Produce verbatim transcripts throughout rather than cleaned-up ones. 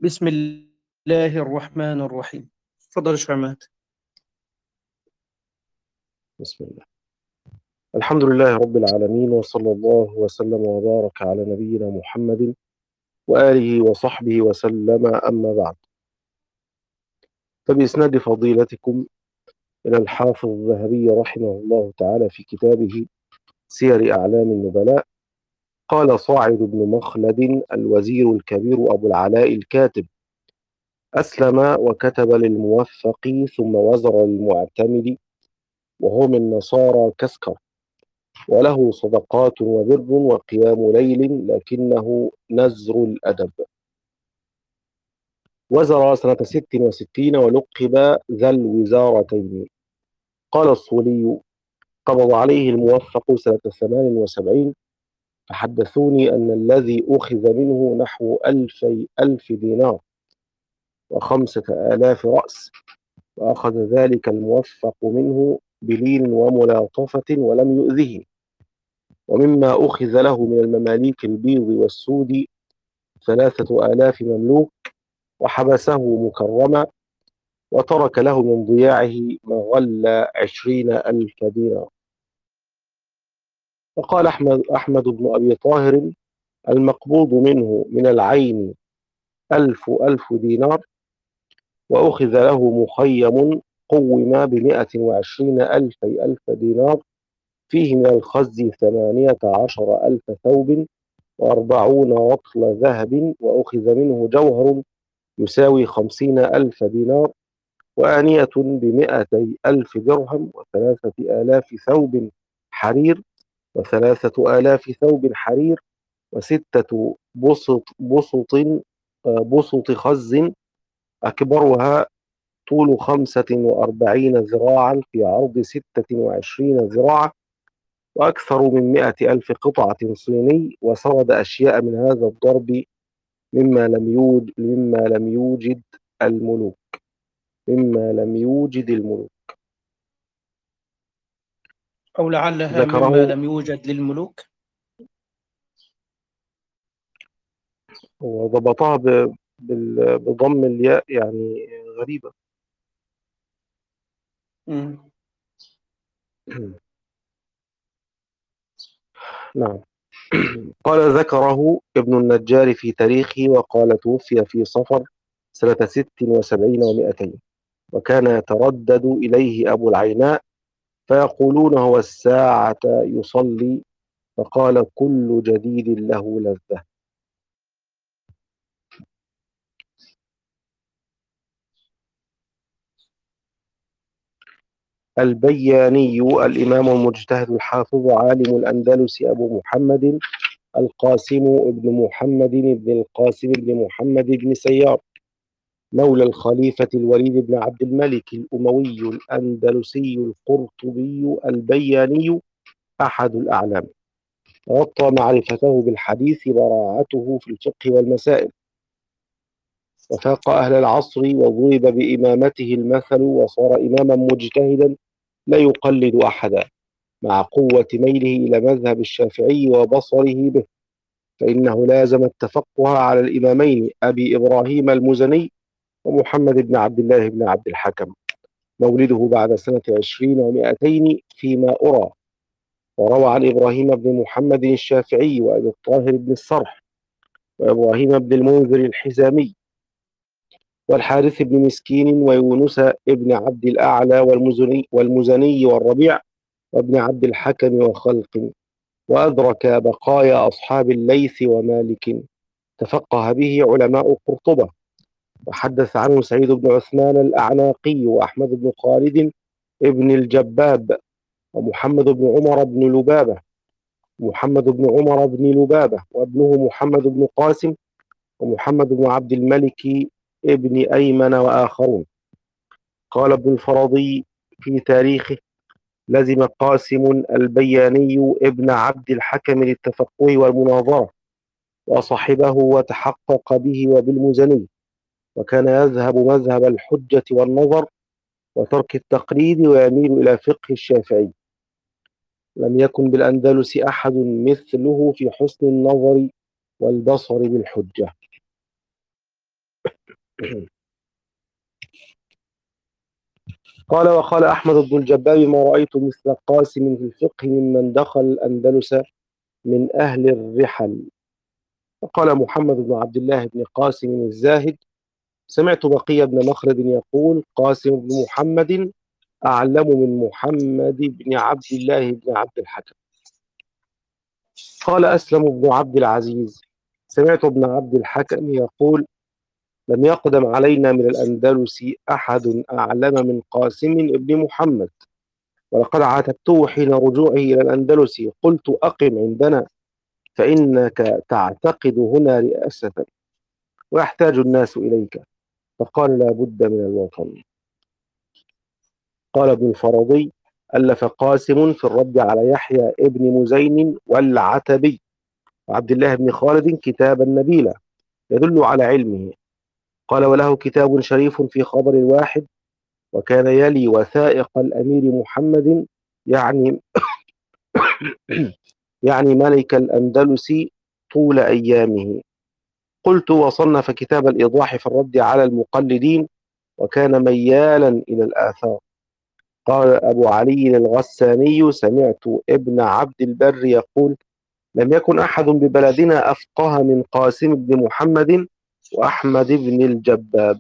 بسم الله الرحمن الرحيم. تفضل يا شيخ عماد. بسم الله. الحمد لله رب العالمين، وصلى الله وسلم وبارك على نبينا محمد وآله وصحبه وسلم، أما بعد. فبإسناد فضيلتكم إلى الحافظ الذهبي رحمه الله تعالى في كتابه سير أعلام النبلاء، قال صاعد بن مخلد الوزير الكبير أبو العلاء الكاتب: أسلم وكتب للموفق ثم وزر للمعتمد، وهو من نصارى كسكر، وله صدقات وبر وقيام ليل، لكنه نزر الأدب. وزر سنة ست وستين ولقب ذا الوزارتين. قال الصولي: قبض عليه الموفق سنة ثمان وسبعين، فحدثوني أن الذي أخذ منه نحو ألفي ألف دينار وخمسة آلاف رأس، وأخذ ذلك الموفق منه بلين وملاطفة ولم يؤذه. ومما أخذ له من المماليك البيض والسود ثلاثة آلاف مملوك، وحبسه مكرما، وترك له من ضياعه مغلى عشرين ألف دينار. وقال أحمد, أحمد بن أبي طاهر: المقبوض منه من العين ألف ألف دينار، وأخذ له مخيم قوم بمائة وعشرين ألف ألف دينار، فيه من الخز ثمانية عشر ألف ثوب وأربعون رطل ذهب، وأخذ منه جوهر يساوي خمسين ألف دينار، وآنية بمائتي ألف درهم، وثلاثة آلاف ثوب حرير، وثلاثة آلاف ثوب حرير، وستة بسط بسط آه، بسط خز، أكبرها طول خمسة وأربعين ذراعا في عرض ستة وعشرين ذراعا، وأكثر من مائة ألف قطعة صيني. وسرد أشياء من هذا الضرب مما لم يوجد مما لم يوجد الملوك مما لم يوجد الملوك أو لعلها مما ذكره. لم يوجد للملوك. وضبطها ب- بال- بضم الياء، يعني غريبة. مم. نعم. قال: ذكره ابن النجار في تاريخه، وقال: توفي في صفر سنة ست وسبعين ومائتين، وكان يتردد إليه أبو العيناء فيقولون: هو الساعة يصلي، فقال: كل جديد له لذة. البياني الإمام المجتهد الحافظ عالم الأندلس أبو محمد القاسم بن محمد بن القاسم بن محمد بن سيار، مولى الخليفة الوليد بن عبد الملك الأموي الأندلسي القرطبي البياني، أحد الأعلام. غطى معرفته بالحديث براعته في الفقه والمسائل، وفاق أهل العصر، وضرب بإمامته المثل، وصار إماما مجتهدا لا يقلد أحدا، مع قوة ميله إلى مذهب الشافعي وبصره به، فإنه لازم التفقه على الإمامين أبي إبراهيم المزني ومحمد بن عبد الله بن عبد الحكم، مولده بعد سنة عشرين ومائتين فيما أرى. وروى عن إبراهيم بن محمد الشافعي، وأبي الطاهر بن الصرح، وإبراهيم بن المنذر الحزامي، والحارث بن مسكين، ويونس بن عبد الأعلى، والمزني, والمزني والربيع، وابن عبد الحكم وخلق. وأدرك بقايا أصحاب الليث ومالك، تفقه به علماء قرطبة. وحدث عنه سعيد بن عثمان الأعناقي، وأحمد بن خالد ابن الجباب، ومحمد بن عمر بن لبابة محمد بن عمر بن لبابة وابنه محمد بن قاسم، ومحمد بن عبد الملك ابن أيمن، وآخرون. قال ابن الفرضي في تاريخه: لزم قاسم البياني ابن عبد الحكم للتفقه والمناظرة، وصحبه وتحقق به وبالمزني، وكان يذهب مذهب الحجة والنظر وترك التقليد، ويميل إلى فقه الشافعي. لم يكن بالأندلس أحد مثله في حسن النظر والبصر بالحجة. قال: وقال أحمد بن الجباب: ما رأيت مثل قاسم في الفقه ممن دخل الأندلس من أهل الرحل. وقال محمد بن عبد الله بن قاسم الزاهد: سمعت بقي بن مخلد يقول: قاسم بن محمد أعلم من محمد بن عبد الله بن عبد الحكم. قال أسلم بن عبد العزيز: سمعت ابن عبد الحكم يقول: لم يقدم علينا من الأندلس أحد أعلم من قاسم بن محمد، ولقد عاتبته حين رجوعه إلى الأندلس، قلت: أقم عندنا فإنك تعتقد هنا رئاسة ويحتاج الناس إليك. فقال: لا بد من الوطن. قال ابن الفرضي: ألف قاسم في الرد على يحيى ابن مزين والعتبي وعبد الله بن خالد كتابا نبيلا يدل على علمه. قال: وله كتاب شريف في خبر واحد، وكان يلي وثائق الأمير محمد، يعني يعني ملك الأندلس طول أيامه. قلت: وصنف كتاب الإيضاح في الرد على المقلدين، وكان ميالا إلى الآثار. قال أبو علي الغساني: سمعت ابن عبد البر يقول: لم يكن أحد ببلدنا أفقه من قاسم بن محمد وأحمد بن الجباب.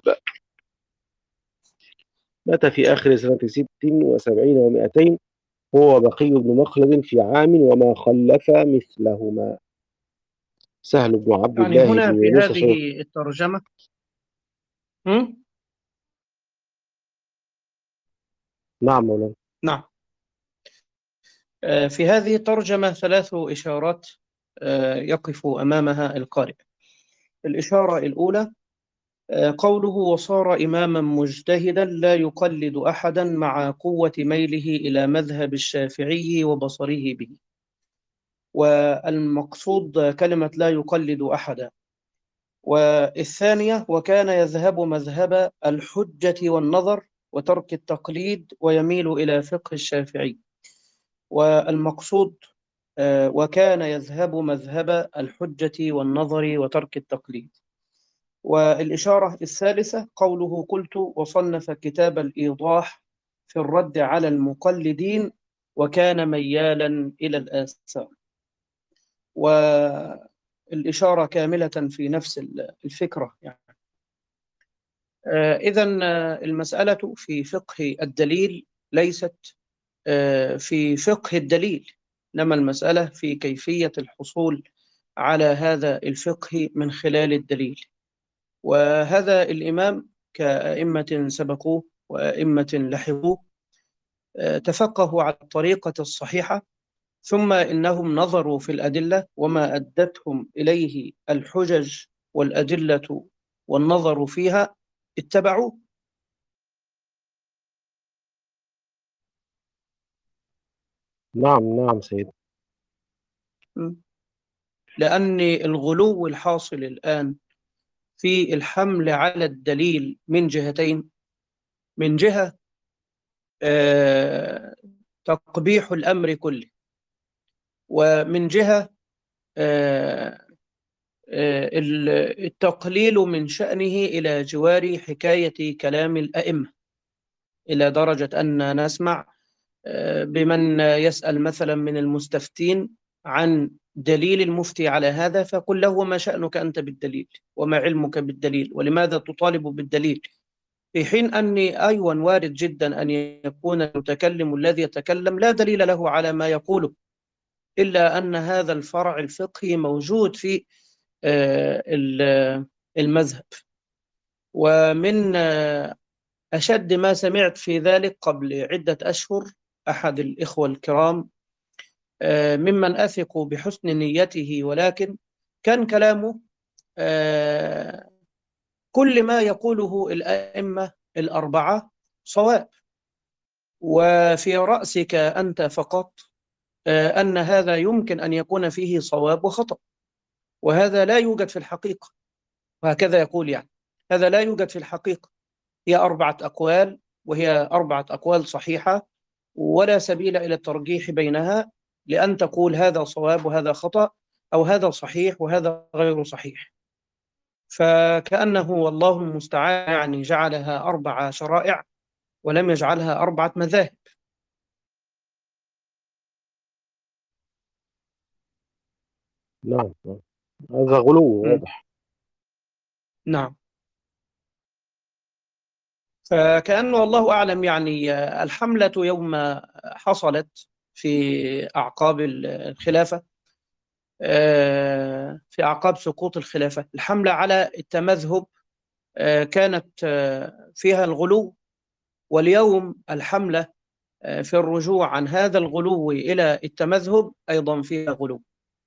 مات في آخر سنة ست وسبعين ومائتين، هو بقي بن مخلد في عام وما خلف مثلهما. سهل بن عبد يعني الله بن هنا في يونس شيخ. هذه الترجمة هم؟ نعم مولانا. نعم. آه، في هذه الترجمة ثلاث إشارات آه، يقف أمامها القارئ. الإشارة الأولى آه، قوله: وصار إماما مجتهدا لا يقلد أحدا مع قوة ميله إلى مذهب الشافعي وبصره به. والمقصود كلمة لا يقلد أحدا. والثانية: وكان يذهب مذهب الحجة والنظر وترك التقليد ويميل إلى فقه الشافعي. والمقصود آه، وكان يذهب مذهب الحجة والنظر وترك التقليد. والإشارة الثالثة قوله: قلت وصنف كتاب الإيضاح في الرد على المقلدين وكان ميالا إلى الآثار. والإشارة كاملة في نفس الفكرة يعني. إذن المسألة في فقه الدليل ليست آه، في فقه الدليل، إنما المسألة في كيفية الحصول على هذا الفقه من خلال الدليل. وهذا الإمام كأئمة سبقوه وأئمة لحقوه آه، تفقهوا على الطريقة الصحيحة، ثم إنهم نظروا في الأدلة وما أدتهم إليه الحجج والأدلة والنظر فيها اتبعوه. نعم نعم سيد. لأن الغلو الحاصل الآن في الحمل على الدليل من جهتين: من جهة آه، تقبيح الأمر كله، ومن جهة آه، آه، التقليل من شأنه إلى جوار حكاية كلام الأئمة، إلى درجة أن نسمع آه، بمن يسأل مثلا من المستفتين عن دليل المفتي على هذا، فقل له: ما شأنك أنت بالدليل؟ وما علمك بالدليل؟ ولماذا تطالب بالدليل؟ في حين أني أيضا وارد جدا أن يكون المتكلم الذي يتكلم لا دليل له على ما يقوله، إلا أن هذا الفرع الفقهي موجود في آه، المذهب. ومن آه، أشد ما سمعت في ذلك قبل عدة أشهر أحد الإخوة الكرام آه، ممن أثق بحسن نيته، ولكن كان كلامه آه، كل ما يقوله الأئمة الأربعة صواب، وفي رأسك أنت فقط آه، أن هذا يمكن أن يكون فيه صواب وخطأ، وهذا لا يوجد في الحقيقة. وهكذا يقول يعني: هذا لا يوجد في الحقيقة، هي أربعة أقوال، وهي أربعة أقوال صحيحة، ولا سبيل إلى الترجيح بينها لأن تقول هذا صواب وهذا خطأ، أو هذا صحيح وهذا غير صحيح. فكأنه والله المستعان يعني جعلها أربع شرائع ولم يجعلها أربعة مذاهب. نعم نعم. هذا غلو م. واضح. نعم. فكأنه والله أعلم يعني الحملة يوم حصلت في أعقاب الخلافة، آه، في أعقاب سقوط الخلافة، الحملة على التمذهب آه، كانت آه، فيها الغلو. واليوم الحملة آه، في الرجوع عن هذا الغلو إلى التمذهب أيضا فيها غلو.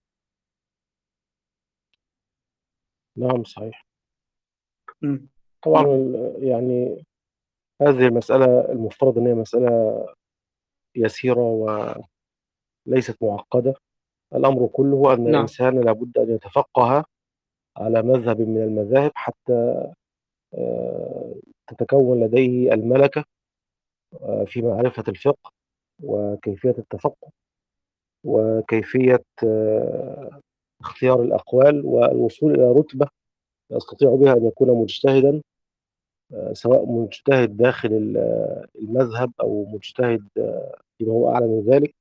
نعم صحيح. م. طبعا نعم. ال- يعني هذه المسألة المفترض أن هي مسألة يسيرة وليست معقدة. الأمر كله أن نعم. الإنسان لابد أن يتفقه على مذهب من المذاهب حتى آه، تتكون لديه الملكة آه، في معرفة الفقه وكيفية التفقه وكيفية آه، اختيار الأقوال والوصول إلى رتبة يستطيع بها أن يكون مجتهدا، آه، سواء مجتهد داخل ال- آه، المذهب أو مجتهد آه، فيما هو أعلى من ذلك.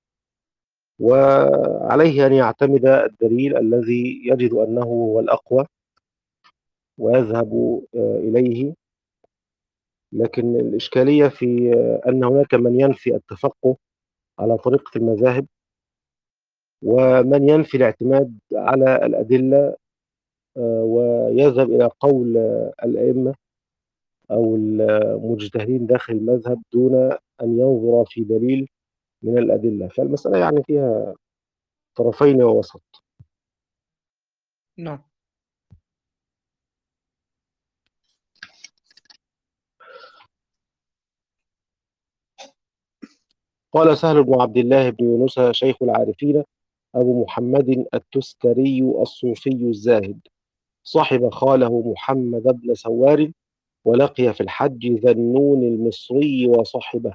وعليه أن يعتمد الدليل الذي يجد أنه هو الأقوى ويذهب آه، إليه. لكن الإشكالية في آه، أن هناك من ينفي التفقه على طريقة المذاهب ومن ينفي الاعتماد على الأدلة آه، ويذهب إلى قول آه، الأئمة أو المجتهدين داخل المذهب دون أن ينظر في دليل من الأدلة. فالمسألة يعني فيها طرفين ووسط. نعم. قال سهل بن عبد الله بن يونس شيخ العارفين أبو محمد التستري الصوفي الزاهد، صاحب خاله محمد بن سوار، ولقي في الحج ذنون المصري وصحبه.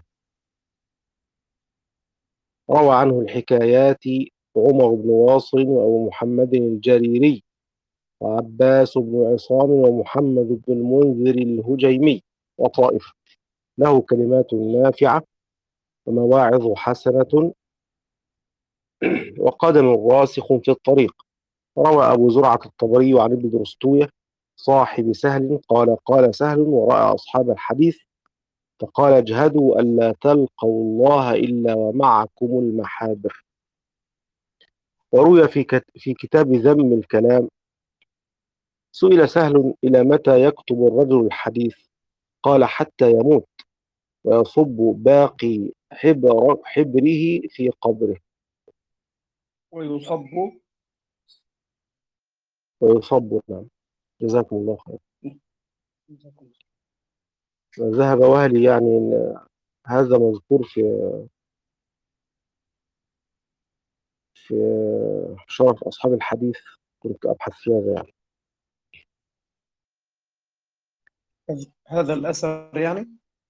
روى عنه الحكايات عمر بن واصل وأبو محمد الجريري وعباس بن عصام ومحمد بن المنذر الهجيمي وطائفة. له كلمات نافعة ومواعظ حسنة وقدم راسخ في الطريق. روى أبو زرعة الطبري عن ابن درستوية صاحب سهل قال قال سهل ورأى أصحاب الحديث فقال اجهدوا ألا تلقوا الله إلا ومعكم المحابر. وروي في كت- في كتاب ذم الكلام سئل سهل إلى متى يكتب الرجل الحديث؟ قال حتى يموت ويصب باقي حبر حبره في قبره. ويصب. ويصب. نعم. جزاكم الله خير. ذهب وهلي يعني أن هذا مذكور في في شرف أصحاب الحديث. كنت أبحث في هذا يعني. هذا الأثر يعني.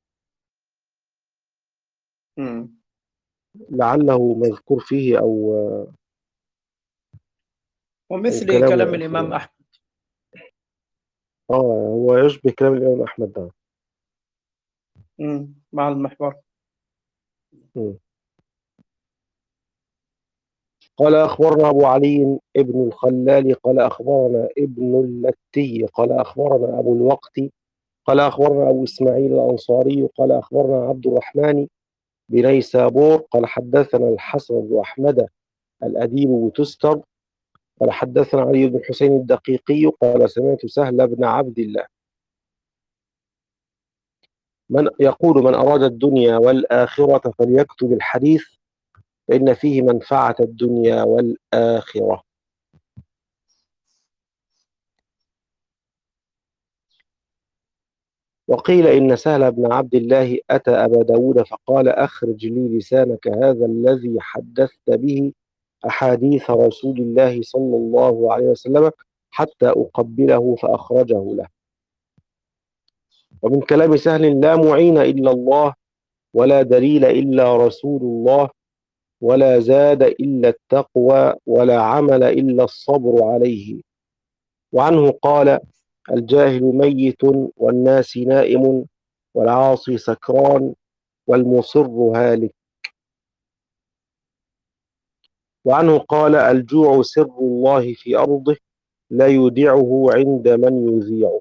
م. لعله مذكور فيه أو أو ومثل كلام كلام آخر الإمام يعني. أحمد. آه هو يشبه كلام الإمام أحمد ده. م. مع المحور. مم. قال أخبرنا أبو علي ابن الخلال قال أخبرنا ابن اللتي قال أخبرنا أبو الوقت قال أخبرنا أبو إسماعيل الأنصاري قال أخبرنا عبد الرحمن بن نيسابور قال حدثنا الحسن بن أحمد الأديب بتستر قال حدثنا علي بن حسين الدقيقي قال سمعت سهل بن عبد الله من يقول من أراد الدنيا والآخرة فليكتب الحديث فإن فيه منفعة الدنيا والآخرة. وقيل إن سهل بن عبد الله أتى أبا داود فقال أخرج لي لسانك هذا الذي حدثت به أحاديث رسول الله صلى الله عليه وسلم حتى أقبله فأخرجه له. ومن كلام سهل لا معين إلا الله ولا دليل إلا رسول الله ولا زاد إلا التقوى ولا عمل إلا الصبر عليه. وعنه قال: الجاهل ميت والناس نائم والعاصي سكران والمصر هالك. وعنه قال: الجوع سر الله في أرضه لا يودعه عند من يذيعه.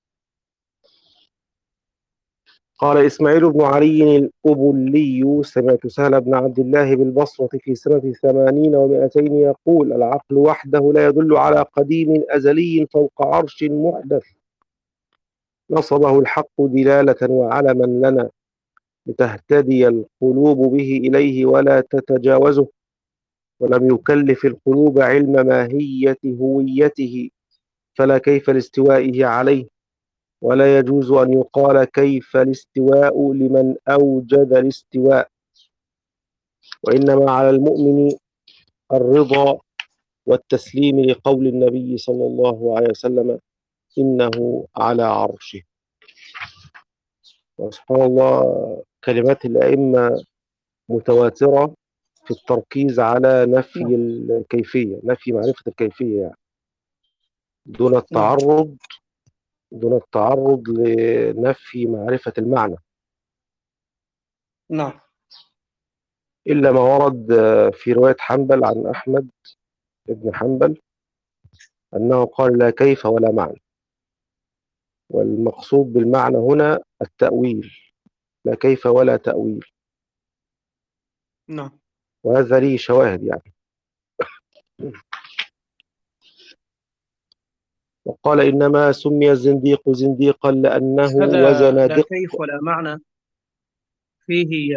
قال إسماعيل بن علي الأبلي: سمعت سهل بن عبد الله بالبصرة في سنة ثمانين ومائتين يقول: العقل وحده لا يدل على قديم أزلي فوق عرش محدث، نصبه الحق دلالة وعلما لنا لتهتدي القلوب به إليه ولا تتجاوزه، ولم يكلف القلوب علم ماهية هويته، فلا كيف لاستوائه عليه، ولا يجوز أن يقال كيف الاستواء لمن أوجد الاستواء، وإنما على المؤمن الرضا والتسليم لقول النبي صلى الله عليه وسلم: إنه على عرشه. وسبحان الله، كلمات الأئمة متواترة في التركيز على نفي نعم الكيفية، نفي معرفة الكيفية يعني، دون نعم التعرض دون التعرض لنفي معرفة المعنى، نعم إلا ما ورد في رواية حنبل عن أحمد بن حنبل أنه قال: لا كيف ولا معنى. والمقصود بالمعنى هنا التأويل، لا كيف ولا تأويل، نعم. وهذا ليه شواهد يعني. وقال: إنما سمي الزنديق زنديقا لأنه هذا وزن لا دق. كيف ولا معنى فيه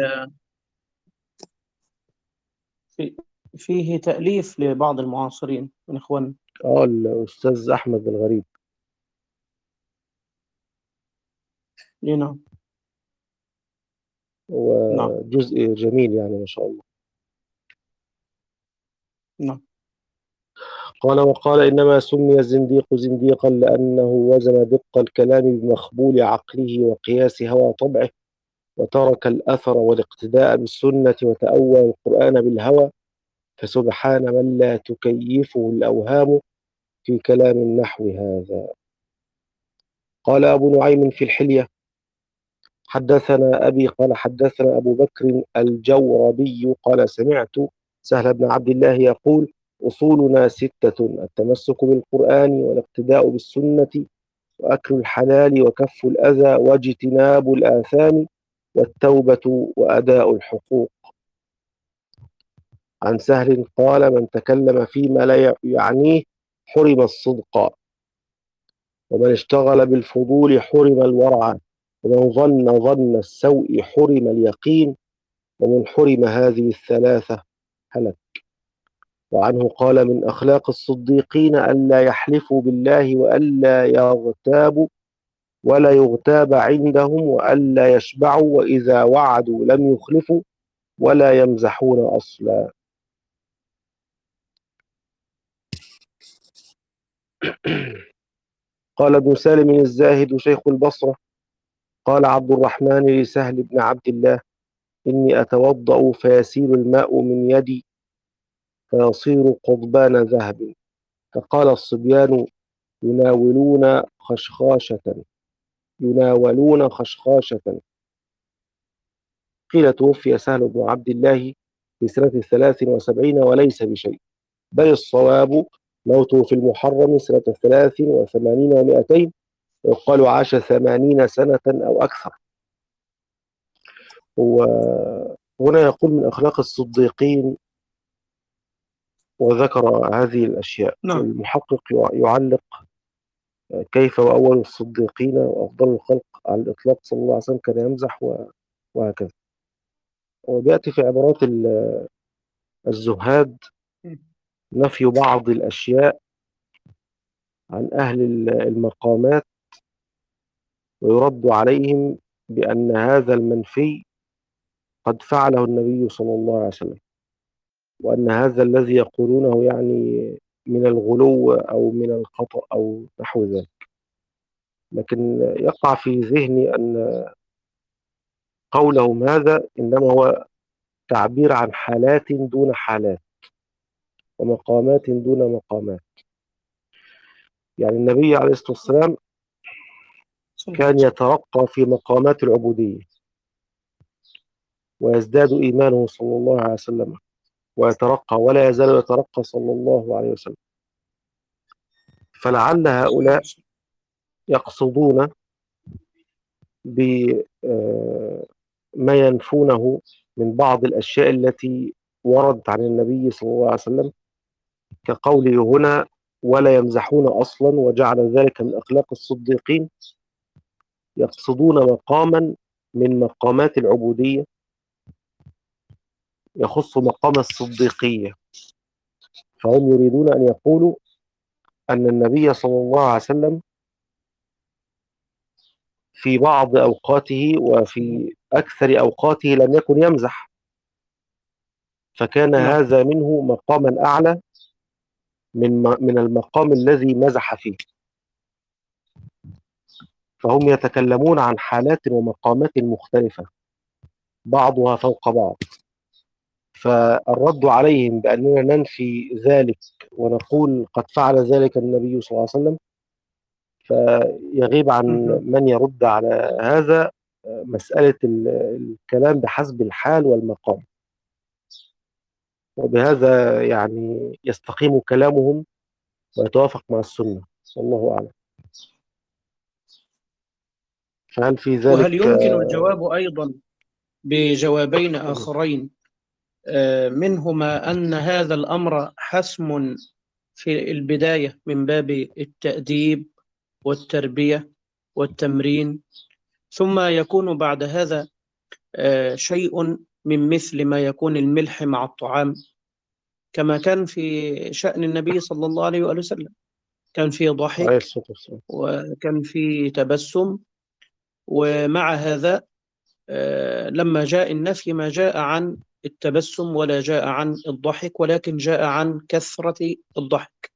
في- فيه تأليف لبعض المعاصرين من إخواننا. آه الأستاذ أحمد الغريب، إيه، نعم نعم وجزء جميل يعني ما شاء الله. نعم قال: وقال: إنما سمي الزنديق زنديقا لأنه وزن دق الكلام بمخبول عقله وقياس هوى طبعه، وترك الأثر والاقتداء بالسنة وتأول القرآن بالهوى، فسبحان من لا تكيفه الأوهام في كلام النحو هذا. قال أبو نعيم في الحلية: حدثنا أبي قال حدثنا أبو بكر الجوربي قال: سمعت سهل بن عبد الله يقول: أصولنا ستة: التمسك بالقرآن والاقتداء بالسنة وأكل الحلال وكف الأذى واجتناب الآثام والتوبة وأداء الحقوق. عن سهل قال: من تكلم فيما لا يعنيه حرم الصدق، ومن اشتغل بالفضول حرم الورع، ومن ظن ظن السوء حرم اليقين، ومن حرم هذه الثلاثة هلك. وعنه قال: من أخلاق الصديقين ألا يحلفوا بالله وألا يغتابوا ولا يغتاب عندهم وألا يشبعوا، وإذا وعدوا لم يخلفوا ولا يمزحون أصلا. قال ابن سالم الزاهد شيخ البصرة: قال عبد الرحمن لسهل بن عبد الله: إني أتوضأ فيسيل الماء من يدي فيصير قضبان ذهب، فقال الصبيان: يناولون خشخاشة يناولون خشخاشة. قيل: توفي سهل بن عبد الله في سنة ثلاث وسبعين وليس بشيء، بل الصواب موته في المحرم سنة ثلاث وثمانين ومائتين، ويقال عاش ثمانين سنة أو أكثر. وهنا يقول: من أخلاق الصديقين، وذكر هذه الأشياء. نعم والمحقق يعلق: كيف وأول الصديقين وأفضل الخلق على الإطلاق صلى الله عليه وسلم كان يمزح و- وهكذا. وبيأتي في عبارات ال- الزهاد نفي بعض الأشياء عن أهل ال- المقامات، ويرد عليهم بأن هذا المنفي قد فعله النبي صلى الله عليه وسلم، وأن هذا الذي يقولونه يعني من الغلو أو من الخطأ أو نحو ذلك. لكن يقع في ذهني أن قولهم هذا إنما هو تعبير عن حالات دون حالات، ومقامات دون مقامات. يعني النبي عليه الصلاة والسلام صلى الله عليه كان وسلم. يترقى في مقامات العبودية ويزداد إيمانه صلى الله عليه وسلم، ويترقى ولا يزال يترقى صلى الله عليه وسلم. فلعل صلى الله عليه هؤلاء وسلم. يقصدون بما ينفونه من بعض الأشياء التي وردت عن النبي صلى الله عليه وسلم، كقوله هنا ولا يمزحون أصلا وجعل ذلك من أخلاق الصديقين. يقصدون مقاما من مقامات العبودية يخص مقام الصديقية، فهم يريدون أن يقولوا أن النبي صلى الله عليه وسلم في بعض أوقاته وفي أكثر أوقاته لم يكن يمزح، فكان نعم. هذا منه مقاما أعلى من من المقام الذي مزح فيه. فهم يتكلمون عن حالات ومقامات مختلفة بعضها فوق بعض، فالرد عليهم بأننا ننفي ذلك ونقول قد فعل ذلك النبي صلى الله عليه وسلم، فيغيب عن مهم. من يرد على هذا مسألة الكلام بحسب الحال والمقام، وبهذا يعني يستقيم كلامهم ويتوافق مع السنة، والله أعلم. فهل في وهل ذلك؟ يمكن الجواب أيضا بجوابين آخرين، آه، منهما أن هذا الأمر حسم في البداية من باب التأديب والتربية والتمرين، ثم يكون بعد هذا آه، شيء من مثل ما يكون الملح مع الطعام، كما كان في شأن النبي صلى الله عليه وآله وسلم، كان في عليه ضحك الصلاة والسلام. وكان في تبسم. ومع هذا آه، لما جاء النفي ما جاء عن التبسم ولا جاء عن الضحك، ولكن جاء عن كثرة الضحك،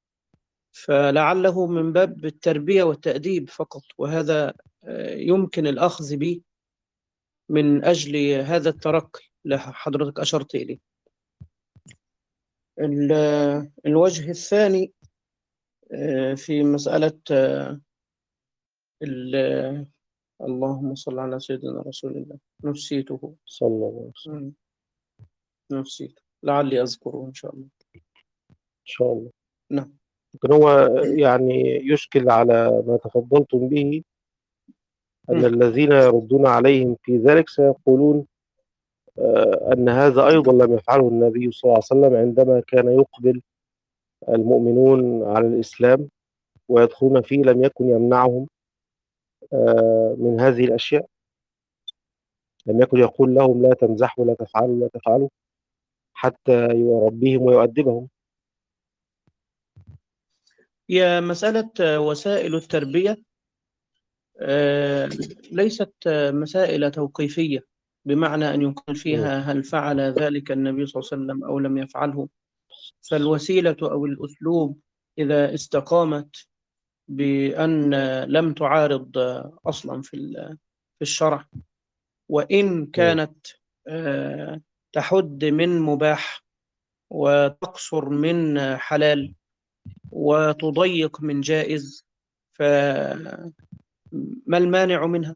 فلعله من باب التربية والتأديب فقط، وهذا آه، يمكن الأخذ به من أجل هذا الترقي اللي حضرتك أشرت إليه. ال- الوجه الثاني آه، في مسألة آه، ال- اللهم صل على سيدنا رسول الله، نسيته. صلى الله عليه وسلم. مم، نسيته، لعلي أذكره إن شاء الله. إن شاء الله. نعم. لكن هو يعني يشكل على ما تفضلتم به أن مم. الذين يردون عليهم في ذلك سيقولون آه، أن هذا أيضا لم يفعله النبي صلى الله عليه وسلم عندما كان يقبل المؤمنون على الإسلام ويدخلون فيه، لم يكن يمنعهم آه، من هذه الأشياء، لم يكن يقول لهم لا تمزحوا لا تفعلوا لا تفعلوا حتى يربيهم ويؤدبهم. هي مسألة آه، وسائل التربية آه، ليست آه، مسائل توقيفية، بمعنى أن يقال م. فيها هل فعل ذلك النبي صلى الله عليه وسلم أو لم يفعله. فالوسيلة أو الأسلوب إذا استقامت بأن لم تعارض آه، أصلا في ال- في الشرع، وإن م. كانت آه، تحد من مباح وتقصر من حلال وتضيق من جائز، فما المانع منها؟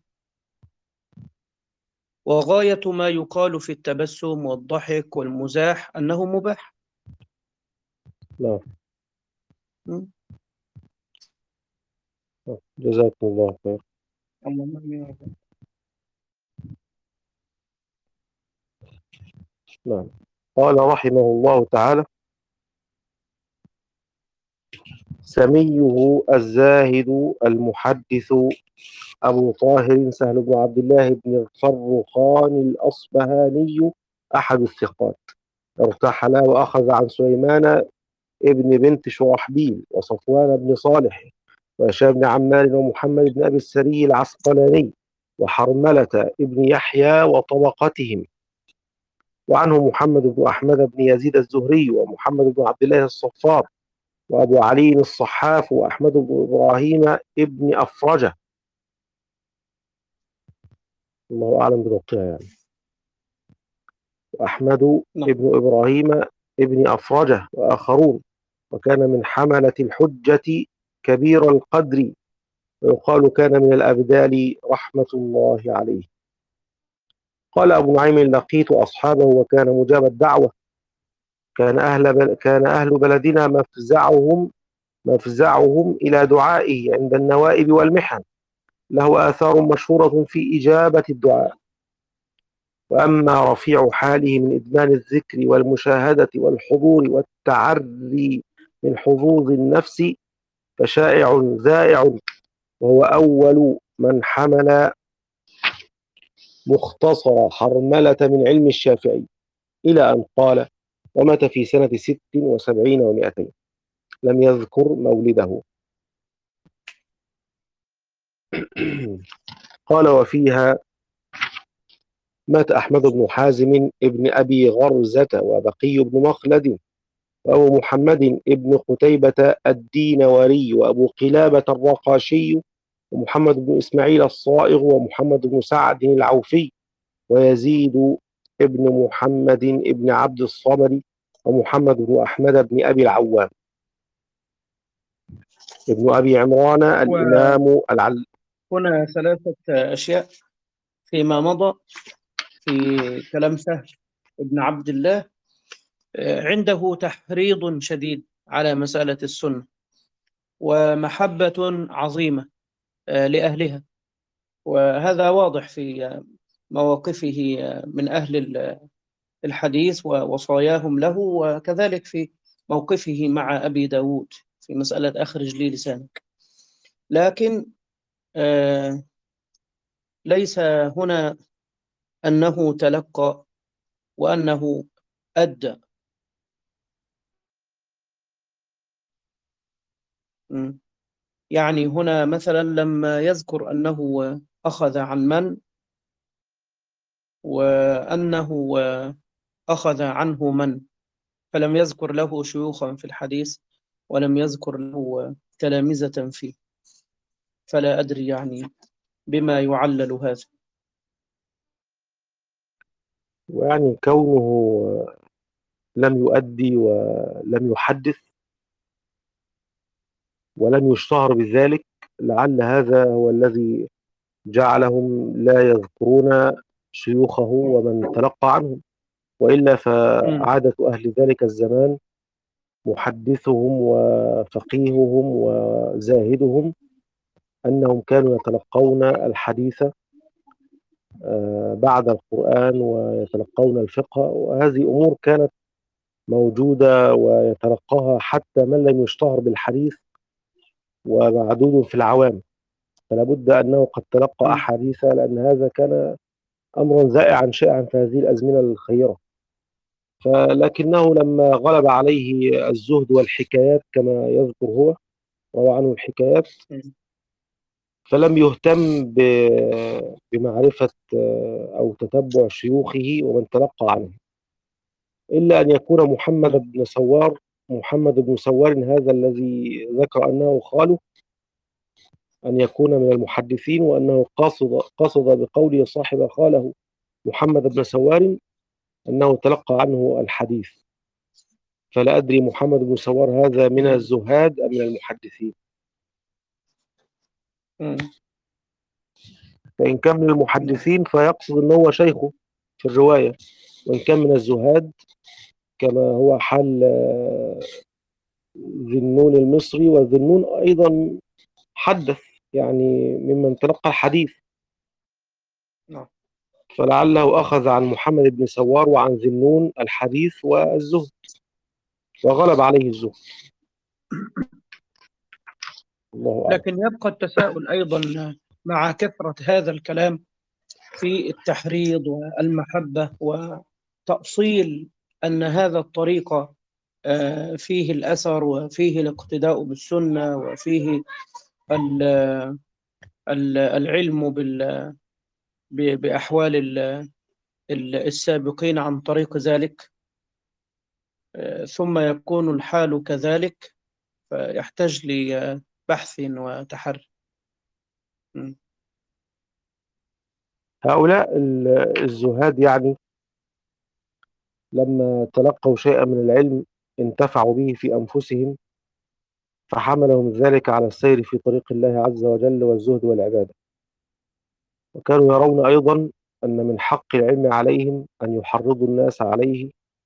وغاية ما يقال في التبسم والضحك والمزاح أنه مباح. نعم. م? جزاكم الله خير. اللهم آمين يا رب. نعم. قال رحمه الله تعالى: سميه الزاهد المحدث أبو طاهر سهل بن عبد الله بن الفرخان الأصبهاني أحد الثقات، ارتحل وأخذ عن سليمان ابن بنت شرحبيل وصفوان بن صالح وهشام بن عمار ومحمد بن أبي السري العسقلاني وحرملة ابن يحيى وطبقتهم، وعنه محمد بن أحمد بن يزيد الزهري ومحمد بن عبد الله الصفار وأبو علي الصحاف وأحمد بن إبراهيم ابن أفرجة، الله أعلم بضبطها يعني، وأحمد نعم. ابن إبراهيم ابن أفرجة وآخرون، وكان من حملة الحجة كبير القدر، ويقال كان من الأبدال رحمة الله عليه. قال أبو نعيم: لقيت أصحابه وكان مجاب الدعوة، كان أهل بل كان أهل بلدنا مفزعهم مفزعهم إلى دعائه عند النوائب والمحن، له آثار مشهورة في إجابة الدعاء. وأما رفيع حاله من إدمان الذكر والمشاهدة والحضور والتعري من حظوظ النفس فشائع ذائع، وهو أول من حمل مختصر حرملة من علم الشافعي، إلى أن قال: ومات في سنة ست وسبعين ومائتين، لم يذكر مولده. قال: وفيها مات أحمد بن حازم ابن أبي غرزة، وبقي بن مخلد، وأبو محمد ابن قتيبة الدينوري، وأبو قلابة الرقاشي، ومحمد بن إسماعيل الصائغ، ومحمد بن سعد العوفي، ويزيد ابن محمد ابن عبد الصمد، ومحمد بن أحمد بن أبي العوام، ابن أبي عمران الإمام العل. وهنا ثلاثة أشياء فيما مضى في كلام سهل ابن عبد الله. عنده تحريض شديد على مسألة السنة، ومحبة عظيمة لأهلها، وهذا واضح في مواقفه من أهل الحديث ووصاياهم له، وكذلك في موقفه مع أبي داود في مسألة أخرج لي لسانك. لكن آه ليس هنا أنه تلقى وأنه أدى. يعني هنا مثلا لما يذكر أنه أخذ عن من، وأنه أخذ عنه من، فلم يذكر له شيوخا في الحديث، ولم يذكر له تلامذة فيه، فلا أدري يعني بما يعلل هذا. ويعني كونه لم يؤدي ولم يحدث ولم يشتهر بذلك، لعل هذا هو الذي جعلهم لا يذكرون شيوخه ومن تلقى عنهم، وإلا مم. فعادة أهل ذلك الزمان محدثهم وفقيههم وزاهدهم أنهم كانوا يتلقون الحديث بعد القرآن ويتلقون الفقه، وهذه أمور كانت موجودة ويتلقاها حتى من لم يشتهر بالحديث ومعدود في العوام، فلا بد أنه قد تلقى مم. أحاديث، لأن هذا كان أمرا ذائعا شائعا في هذه الأزمنة الخيرة. فلكنه لما غلب عليه الزهد والحكايات كما يذكر هو، روى عنه الحكايات، مم. فلم يهتم بمعرفة أو تتبع شيوخه ومن تلقى عنه، إلا أن يكون محمد مم. بن سوار محمد بن سوار هذا الذي ذكر أنه خاله، أن يكون من المحدثين، وأنه قصد قصد بقوله صاحب خاله محمد بن سوار أنه تلقى عنه الحديث. فلا أدري محمد بن سوار هذا من مم. الزهاد أم من المحدثين. مم. فإن كان من نعم. المحدثين فيقصد أنه هو شيخه في الرواية، وإن كان من الزهاد كما هو حال ذي النون المصري، وذي النون أيضا حدث يعني ممن تلقى الحديث، نعم. فلعله أخذ عن محمد بن سوار وعن ذي النون الحديث والزهد، وغلب عليه الزهد. الله أعلم. لكن يبقى التساؤل أيضا مع كثرة هذا الكلام في التحريض والمحبة وتأصيل أن هذا الطريق آه، فيه الأثر وفيه الاقتداء بالسنة وفيه ال- ال- العلم بال- ب- بأحوال ال- ال- السابقين عن طريق ذلك، آه، ثم يكون الحال كذلك، فيحتاج لبحث وتحري. م. هؤلاء ال- الزهاد يعني لما تلقوا شيئا من العلم انتفعوا به في أنفسهم، فحملهم ذلك على السير في طريق الله عز وجل والزهد والعبادة. وكانوا يرون أيضا أن من حق العلم عليهم أن يحرضوا الناس عليه،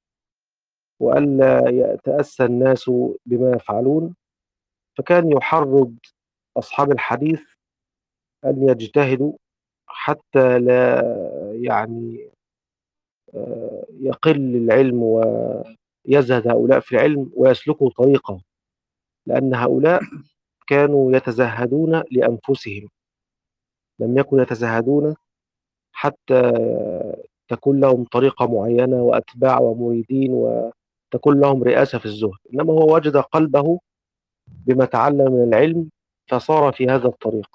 وألا يتأسى الناس بما يفعلون. فكان يحرض أصحاب الحديث أن يجتهدوا حتى لا يعني آه، يقل العلم ويزهد هؤلاء في العلم ويسلكوا طريقه، لأن هؤلاء كانوا يتزهدون لأنفسهم، لم يكونوا يتزهدون حتى تكون لهم طريقة معينة وأتباع ومريدين وتكون لهم رئاسة في الزهد، إنما هو وجد قلبه بما تعلم من العلم فصار في هذا الطريق.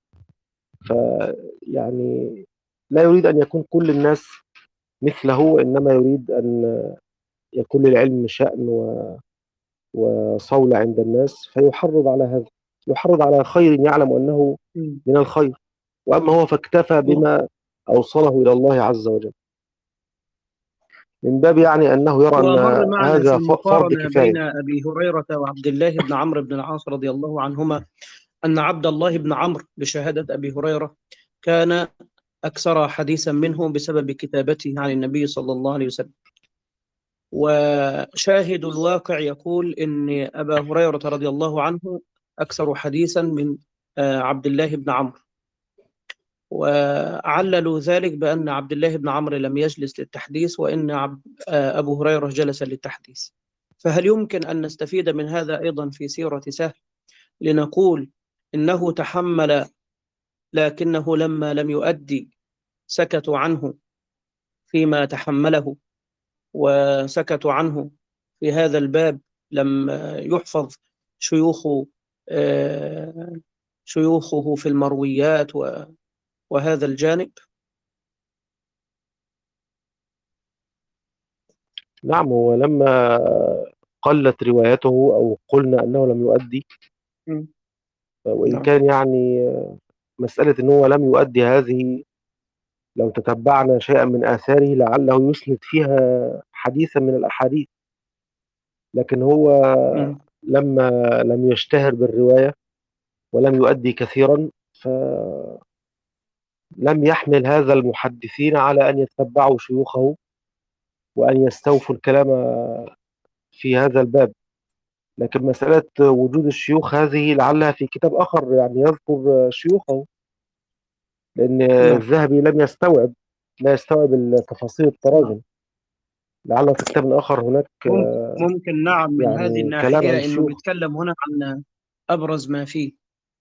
فيعني لا يريد أن يكون كل الناس مثله، إنما يريد أن يكون للعلم شأن و- وصولة عند الناس، فيحرض على هذا، يحرض على خير يعلم أنه مم. من الخير. وأما هو فاكتفى بما أوصله إلى الله عز وجل، من باب يعني أنه يرى ومر أن معنا في هذا ف- فرض المقارنة بين كفاية. أبي هريرة وعبد الله بن عمرو بن العاص رضي الله عنهما أن عبد الله بن عمرو بشهادة أبي هريرة كان أكثر حديثا منه بسبب كتابته عن النبي صلى الله عليه وسلم. وشاهد الواقع يقول إن أبا هريرة رضي الله عنه أكثر حديثا من آه، عبد الله بن عمرو. وعللوا ذلك بأن عبد الله بن عمرو لم يجلس للتحديث، وإن عبد آه، أبو هريرة جلس للتحديث. فهل يمكن أن نستفيد من هذا أيضا في سيرة سهل، لنقول إنه تحمل لكنه لما لم يؤدي سكتوا عنه فيما تحمله، وسكتوا عنه في هذا الباب، لم يحفظ شيوخ آه، شيوخه في المرويات و- وهذا الجانب. نعم، هو لما قلت روايته أو قلنا أنه لم يؤدي، م. وإن نعم. كان يعني مسألة أنه لم يؤدي هذه لو تتبعنا شيئا من آثاره لعله يسند فيها حديثا من الأحاديث، لكن هو م. لما لم يشتهر بالرواية ولم يؤدي كثيرا، فلم يحمل هذا المحدثين على أن يتبعوا شيوخه وأن يستوفوا الكلام في هذا الباب. لكن مسألة وجود الشيوخ هذه لعلها في كتاب آخر يعني يذكر شيوخه، لأن نعم. الذهبي لم يستوعب لا يستوعب التفاصيل نعم. التراجم، لعله في كتاب آخر هناك ممكن ممكن نعم، من هذه يعني كلام عن الناحية إنه الشيوخ. بيتكلم هنا عن أبرز ما فيه.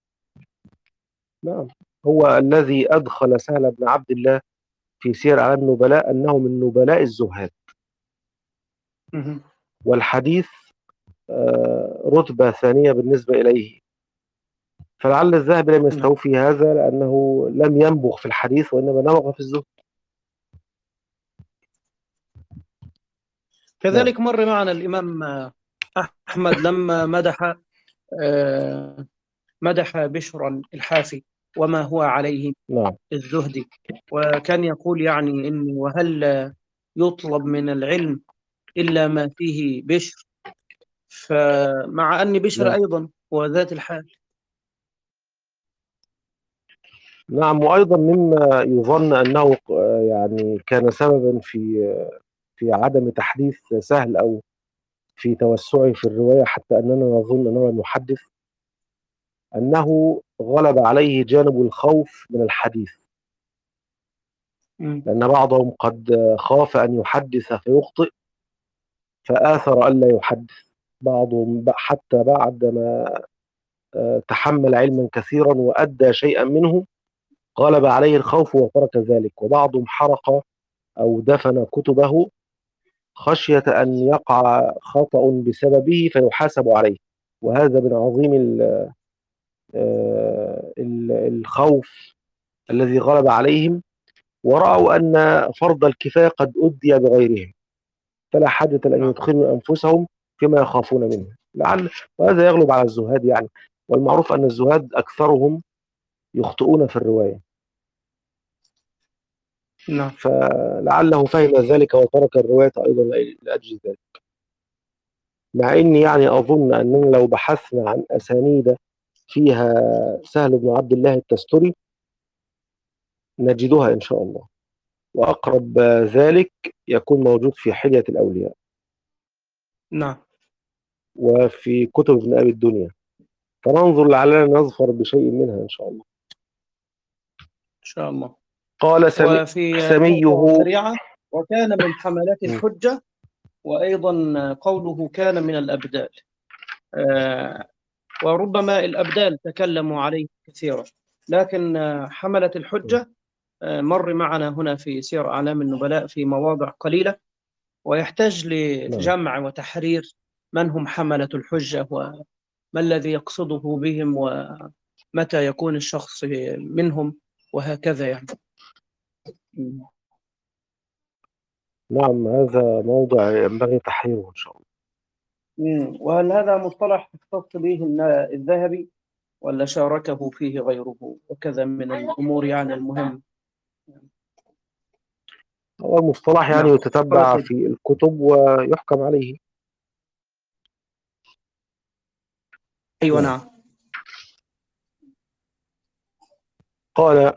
نعم، هو الذي أدخل سهل بن عبد الله في سير أعلام النبلاء أنه من نبلاء الزهاد، مهم. والحديث آه، رتبة ثانية بالنسبة إليه. فلعل الذهبي لم نعم. يستوفي هذا لأنه لم ينبغ في الحديث وإنما نبغ في الزهد. نعم. كذلك مر معنا الإمام أحمد لما مدح آه، مدح بشرا الحافي وما هو عليه نعم. الزهدي، وكان يقول يعني إن وهل يطلب من العلم إلا ما فيه بشر، فمع أن بشر نعم. أيضا هو ذات الحال. نعم، وأيضا مما يظن أنه آه، يعني كان سببا في في عدم تحديث سهل أو في توسعه في الرواية حتى أننا نظن أنه لم يحدث، أنه غلب عليه جانب الخوف من الحديث، مم. لأن بعضهم قد خاف أن يحدث فيخطئ فآثر ألا يحدث. بعضهم ب- حتى بعد ما آه، تحمل علما كثيرا وأدى شيئا منه غلب عليه الخوف وترك ذلك. وبعضهم حرق أو دفن كتبه خشية أن يقع خطأ بسببه فيحاسب عليه. وهذا من عظيم ال- آه، ال- الخوف الذي غلب عليهم، ورأوا أن فرض الكفاية قد أدي بغيرهم، فلا حاجة لأن نعم. يدخلوا أنفسهم فيما يخافون منه. لعل وهذا يغلب على الزهاد يعني، والمعروف أن الزهاد أكثرهم يخطئون في الرواية، نعم. فلعله فهم ذلك وترك الرواية أيضا لأجل ذلك. مع إني يعني أظن أننا لو بحثنا عن أسانيد فيها سهل بن عبد الله التستري نجدها إن شاء الله، وأقرب ذلك يكون موجود في حلية الأولياء نعم. وفي كتب ابن أبي الدنيا، فننظر لعلنا نظفر بشيء منها إن شاء الله. إن شاء الله. قال سمي وفي نقطة سميه. سريعة: وكان من حملات الحجة، وأيضا قوله كان من الأبدال. آه، وربما الأبدال تكلموا عليه كثيرا، لكن آه، حملة الحجة آه، مر معنا هنا في سير أعلام النبلاء في مواضع قليلة، ويحتاج نعم لجمع وتحرير من هم حملة الحجة، وما الذي يقصده بهم، ومتى يكون الشخص منهم، وهكذا يعني. نعم، هذا موضع ينبغي تحريره إن شاء الله. مم. وهل هذا مصطلح اختص به الذهبي، ولا شاركه فيه غيره؟ وكذا من الأمور يعني المهم. هو المصطلح يعني نعم. تفضل يتتبع سيدي. في الكتب ويحكم عليه. أيوة نعم. نعم. قال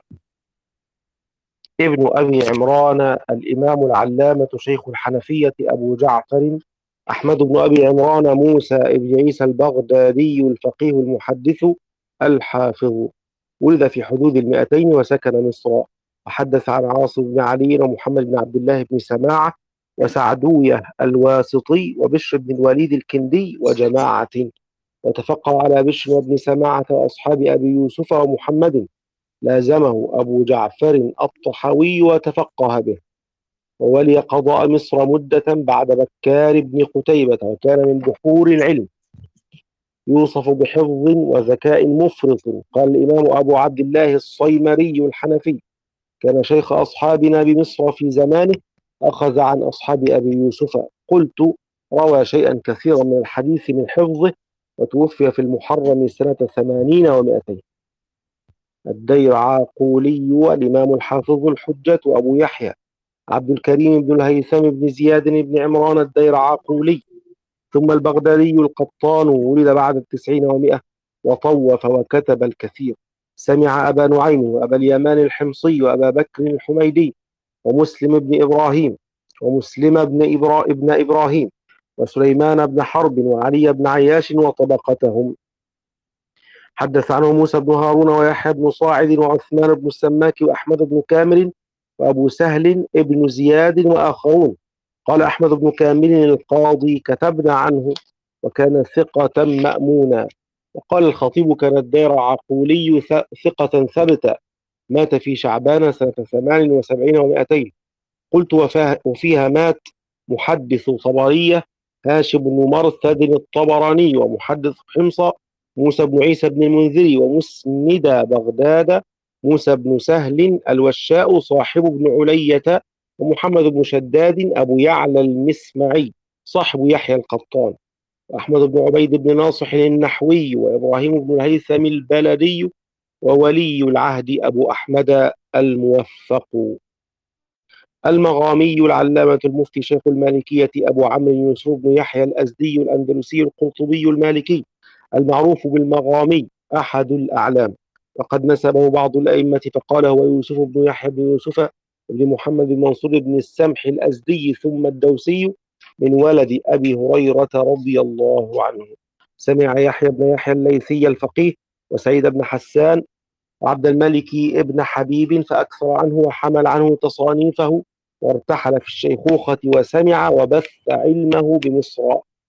ابن أبي عمران الإمام العلامة شيخ الحنفية أبو جعفر أحمد بن أبي عمران موسى بن عيسى البغدادي الفقيه المحدث الحافظ، ولد في حدود المئتين وسكن مصر، وحدث عن عاصم بن علي ومحمد بن عبد الله بن سماعة وسعدوية الواسطي وبشر بن الوليد الكندي وجماعة، وتفقه على بشر وابن سماعة وأصحاب أبي يوسف ومحمد، لازمه أبو جعفر الطحاوي وتفقه به، وولي قضاء مصر مدة بعد بكار بن قتيبة، وكان من بحور العلم، يوصف بحفظ وذكاء مفرط. قال الإمام أبو عبد الله الصيمري الحنفي: كان شيخ أصحابنا بمصر في زمانه، أخذ عن أصحاب أبي يوسف. قلت: روى شيئا كثيرا من الحديث من حفظه، وتوفي في المحرم سنة ثمانين ومائتين. الديرعاقولي الإمام الحافظ الحجة أبو يحيى عبد الكريم بن الهيثم بن زياد بن عمران الديرعاقولي، ثم البغدادي القطان، ولد بعد التسعين ومائة، وطوف وكتب الكثير. سمع أبا نعيم وأبا اليمان الحمصي وأبا بكر الحميدي ومسلم بن إبراهيم ومسلم بن, إبرا... ابن إبراهيم وسليمان بن حرب وعلي بن عياش وطبقتهم. حدث عنه موسى بن هارون ويحيى بن صاعد وعثمان بن السماك وأحمد بن كامل وأبو سهل ابن زياد وآخرون. قال أحمد بن كامل القاضي: كتبنا عنه وكان ثقة مأمونا. وقال الخطيب: كان الدير عقولي ثقة ثبتا، مات في شعبان سنة ثمان وسبعين ومائتين. قلت: وفيها مات محدث طبرية هاشم بن مرثد الطبراني، ومحدث حمص موسى بن عيسى بن المنذري، ومسند بغداد موسى بن سهل الوشاء صاحب بن علية، ومحمد بن شداد أبو يعلى المسمعي صاحب يحيى القطان، وأحمد بن عبيد بن ناصح النحوي، وإبراهيم بن الهيثم البلدي، وولي العهد أبو أحمد الموفق. المغامي العلامة المفتي شيخ المالكية أبو عمرو يوسف بن يحيى الأزدي الأندلسي القرطبي المالكي المعروف بالمغامي، أحد الأعلام، وقد نسبه بعض الأئمة فقال: هو يوسف بن يحيى بن يوسف بن محمد بن منصور بن السمح الأزدي ثم الدوسي، من ولد أبي هريرة رضي الله عنه. سمع يحيى بن يحيى الليثي الفقيه وسعيد بن حسان وعبد الملك ابن حبيب فأكثر عنه وحمل عنه تصانيفه، وارتحل في الشيخوخة، وسمع وبث علمه بمصر.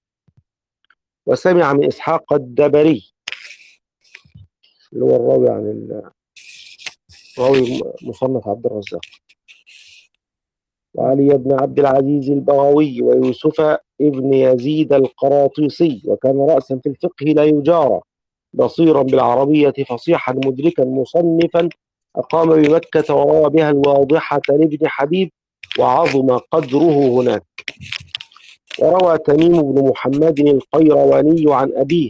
وسمع من إسحاق الدبري اللي هو الراوي عن الراوي مصنف عبد الرزاق، وعلي بن عبد العزيز البغوي، ويوسف ابن يزيد القراطيسي، وكان رأسا في الفقه لا يجارى، بصيرا بالعربية فصيحا مدركا مصنفا، أقام بمكة وروى بها الواضحة لابن حبيب، وعظم قدره هناك. وروى تميم بن محمد القيرواني عن أبيه.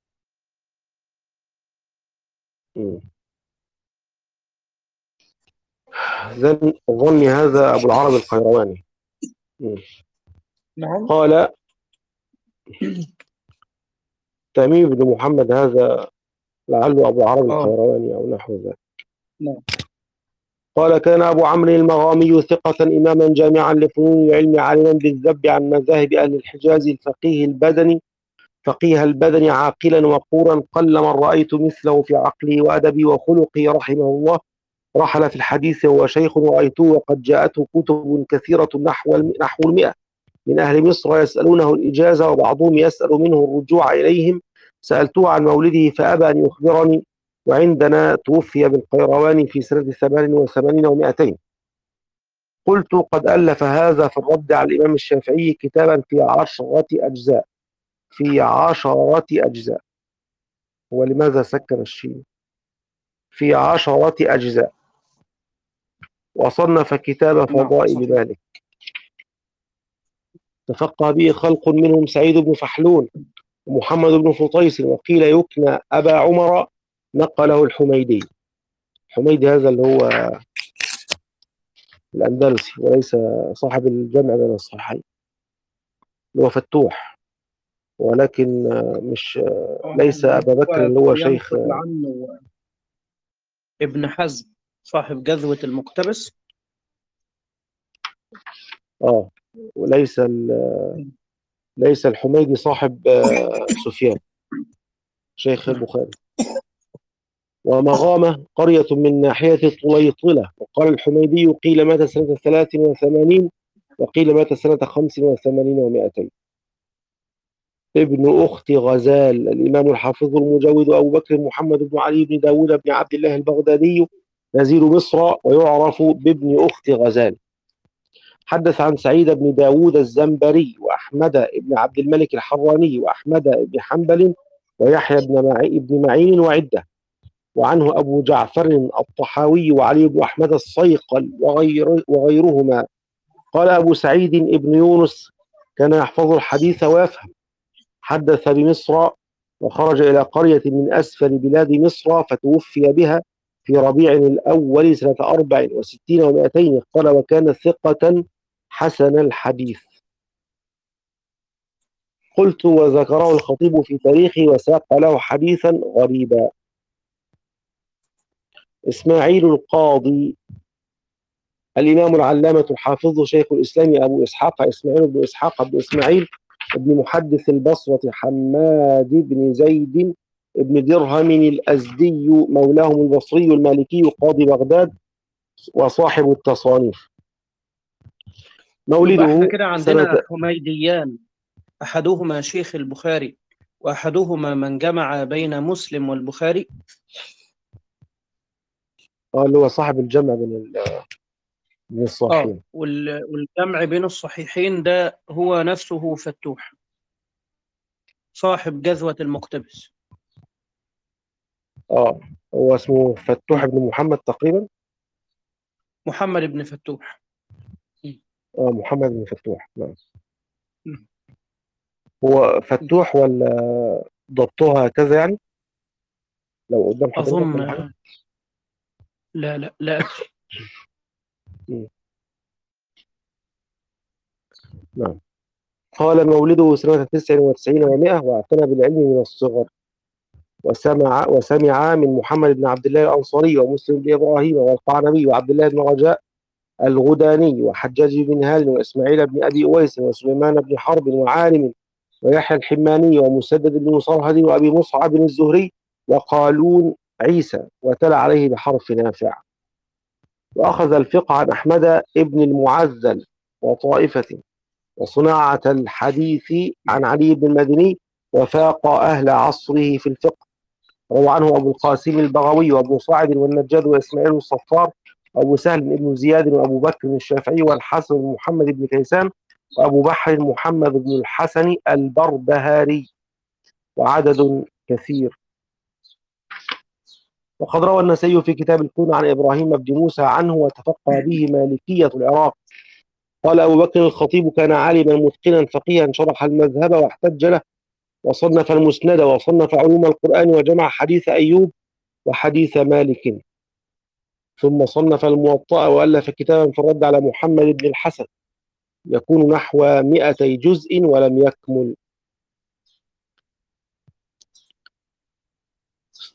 ظن هذا أبو العرب القيرواني. نعم. قال تميم بن محمد هذا لعله أبو عربي اه القيرواني أو نحو ذلك. نعم. قال كان أبو عمرو المغامي ثقة إماما جامعا لفنون العلم عالما بالذب عن مذاهب أهل الحجاز الفقيه البدني فقيه البدن عاقلا وقورا قل من رأيت مثله في عقله وأدبه وخلقه رحمه الله. رحل في الحديث وهو شيخ ورأيته وقد جاءته كتب كثيرة نحو نحو المئة من أهل مصر يسألونه الإجازة وبعضهم يسأل منه الرجوع إليهم. سألته عن مولده فأبى أن يخبرني، وعندنا توفي بالقيروان في سنة ثمان وثمانين ومائتين. قلت قد ألف هذا في الرد على الإمام الشافعي كتابا في عشرة أجزاء في عشرة أجزاء ولماذا سكن الشين؟ في عشرة أجزاء. وصنف كتاب نعم فضائل صحيح. مالك تفقه به خلق منهم سعيد بن فحلون ومحمد بن فطيس وقيل يكنى أبا عمر. نقله الحميدي. الحميدي هذا اللي هو الأندلسي وليس صاحب الجمع بين الصحيحين، اللي هو فتوح، ولكن مش اه ليس اللي أبا بكر هو اللي هو شيخ. بينقل عنه ابن حزم صاحب جذوة المقتبس. آه وليس ليس الحميدي صاحب سفيان شيخ نعم. البخاري. ومغامة قرية من ناحية طليطلة. وقال الحميدي قيل مات سنة ثلاث وثمانين وقيل مات سنة خمس وثمانين ومائتين. ابن أخت غزال الإمام الحافظ المجود أبو بكر محمد بن علي بن داود بن عبد الله البغدادي نزيل مصر ويعرف بابن أخت غزال. حدث عن سعيد بن داود الزنبري وأحمد بن عبد الملك الحراني وأحمد بن حنبل ويحيى بن معين بن معين وعدة. وعنه أبو جعفر الطحاوي وعلي بن أحمد الصيقل وغير وغيرهما. قال أبو سعيد ابن يونس كان يحفظ الحديث ويفهم. حدث بمصر وخرج إلى قرية من أسفل بلاد مصر فتوفي بها في ربيع الأول سنة أربع وستين ومائتين. قال وكان ثقة حسن الحديث. قلت وذكره الخطيب في تاريخه وساق له حديثا غريبا. إسماعيل القاضي الإمام العلامة الحافظ شيخ الإسلام أبو إسحاق إسماعيل بن إسحاق بن إسماعيل ابن محدث البصرة حماد بن زيد ابن درهم الأزدي مولاهم البصري المالكي قاضي بغداد وصاحب التصانيف. يبقى احنا مولده كده سنة. عندنا حميديان، أحدهما شيخ البخاري وأحدهما من جمع بين مسلم والبخاري. آه اللي هو صاحب الجمع بين من اه الصحيحين. وال- والجمع بين الصحيحين ده هو نفسه فتوح صاحب جذوة المقتبس. آه هو اسمه فتوح نعم. بن محمد تقريبا. محمد بن فتوح. آه محمد بن فتوح نعم. نعم. هو فتوح ولا ضبطها هكذا يعني لو قدام حضرتك أظن ولا حاجة؟ لا لا لا أدري. مم. نعم. قال مولده سنة تسع وتسعين ومائة واعتنى بالعلم من الصغر. وسمع وسمع من محمد بن عبد الله الأنصاري ومسلم بن إبراهيم والقعنبي وعبد الله بن رجاء الغداني وحجاج بن هال وإسماعيل بن أبي أويس وسليمان بن حرب وعالم ويحيى الحماني ومسدد بن مصرهد وأبي مصعب بن الزهري وقالون عيسى وتلا عليه بحرف نافع. وأخذ الفقه عن أحمد ابن المعزل وطائفة وصناعة الحديث عن علي بن المديني وفاق أهل عصره في الفقه. روى عنه أبو القاسم البغوي وأبو صاعد والنجاد وإسماعيل الصفار وأبو سهل بن زياد وأبو بكر الشافعي والحسن بن محمد بن كيسان وأبو بحر محمد بن الحسن البربهاري وعدد كثير. وقد روى النسائي في كتاب الكون عن إبراهيم بن موسى عنه وتفقه به مالكية العراق. قال أبو بكر الخطيب كان عالما متقنا فقيها شرح المذهب واحتج له وصنف المسند وصنف علوم القرآن وجمع حديث أيوب وحديث مالك. ثم صنف الموطأ وألف كتابا في الرد على محمد بن الحسن يكون نحو مئتي جزء ولم يكمل.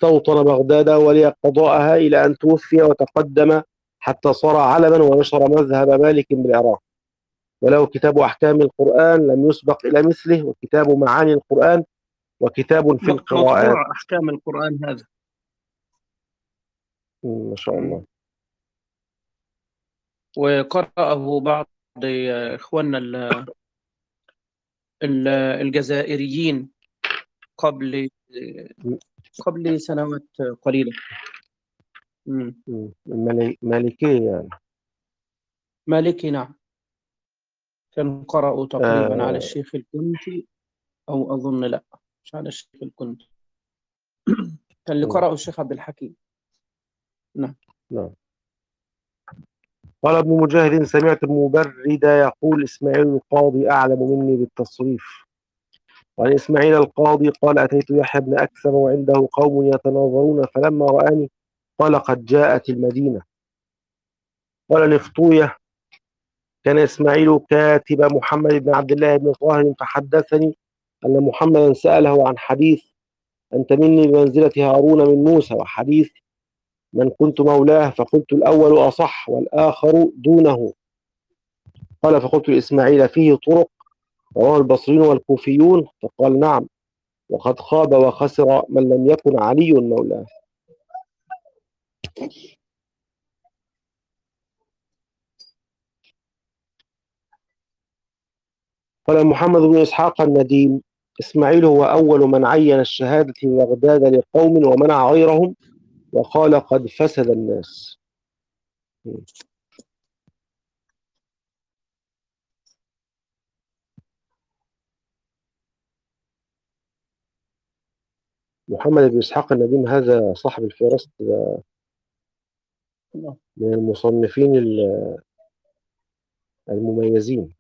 واستوطن بغداد ولي قضاءها إلى أن توفي، وتقدم حتى صار علما ونشر مذهب مالك بالعراق. وله كتاب أحكام القرآن لم يسبق إلى مثله، وكتاب معاني القرآن، وكتاب في القراءات. مطبوع أحكام القرآن هذا. ما شاء الله. وقرأه بعض إخواننا ال- ال- الجزائريين قبل قبل سنوات قليلة. مم. المالي- مالكية يعني. مالكي، نعم. كان قرأوا تقريبا على آه الشيخ الكنتي، أو أظن لا، مش على الشيخ الكنتي. كان اللي قرأوا الشيخ عبد الحكيم. نعم. نعم. قال ابن مجاهد: سمعت المبرد يقول: إسماعيل القاضي أعلم مني بالتصريف. وعن إسماعيل القاضي قال: أتيت يحيى بن أكثم وعنده قوم يتناظرون، فلما رآني قال: قد جاءت المدينة. قال نفطوية: كان إسماعيل كاتب محمد بن عبد الله بن طاهر، فحدثني أن محمدا سأله عن حديث أنت مني بمنزلة هارون من موسى، وحديث من كنت مولاه، فقلت الأول أصح والآخر دونه. قال فقلت لإسماعيل: فيه طرق رواه البصريون والكوفيون؟ فقال: نعم، وقد خاب وخسر من لم يكن علي مولاه. قال محمد بن إسحاق النديم: إسماعيل هو أول من عين الشهادة في بغداد لقوم ومنع غيرهم، وقال: قد فسد الناس. محمد بن إسحاق النديم هذا صاحب الفهرست، نعم. من المصنفين المميزين،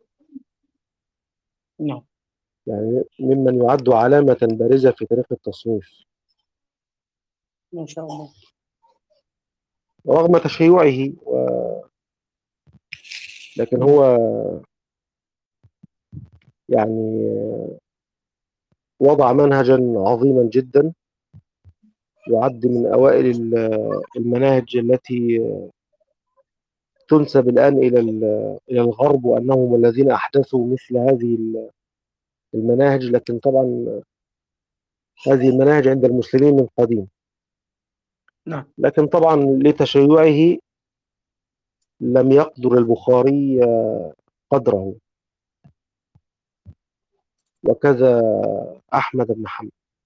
نعم. يعني ممن يعد علامة بارزة في تاريخ التصنيف ما شاء الله. رغم تشيعه و... لكن مم. هو يعني وضع منهجا عظيما جدا، يعد من أوائل المناهج التي تنسب الآن إلى إلى الغرب، وأنهم الذين أحدثوا مثل هذه المناهج، لكن طبعا هذه المناهج عند المسلمين من قديم. نعم. لكن طبعا لتشيعه لم يقدر البخاري قدره، وكذا أحمد بن حنبل.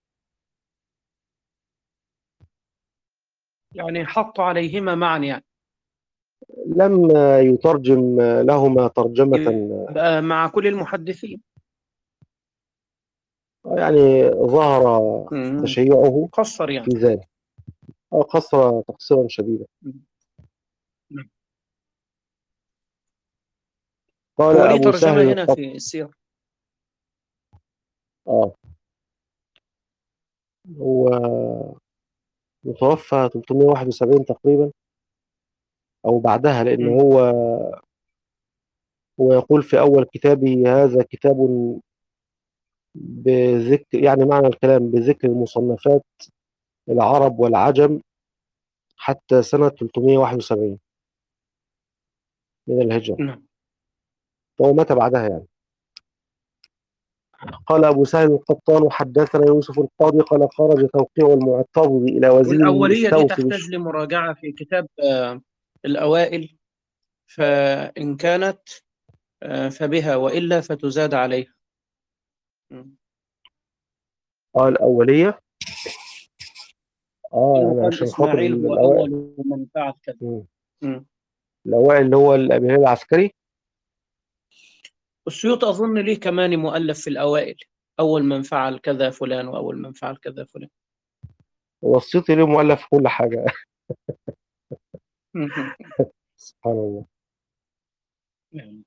يعني حط عليهما معا يعني. لم يترجم لهما ترجمة، يبقى مع كل المحدثين. يعني ظهر مم. تشيعه قصر في يعني. ذلك، أو قصر تقصيرا شديدا. نعم. قال هو ليه أبو سهل ترجمة هنا القط في السير. آه هو متوفى ثلاثمائة وواحد وسبعين تقريبا أو بعدها، لأن مم. هو هو يقول في أول كتابه: هذا كتاب بذكر، يعني معنى الكلام بذكر المصنفات العرب والعجم حتى سنة ثلاثمائة وواحد وسبعين من الهجرة، نعم. فهو مات بعدها يعني. قال أبو سهل القطان: حدثنا يوسف القاضي قال: خرج توقيع المعتضد إلى وزيره والأولية دي استوصي تحتاج بش... لمراجعة في كتاب آه، الأوائل، فإن كانت آه، فبها، وإلا فتزاد عليها. مم. قال الأولية. آه يعني يقال عشان خاطر إسماعيل هو الأوائل. أول من فعل كذا. مم. مم. الأوائل اللي هو الأمير العسكري. السيوط أظن ليه كمان مؤلف في الأوائل، أول من فعل كذا فلان، وأول من فعل كذا فلان. والسيوطي له مؤلف في كل حاجة. مم. سبحان الله. يعني.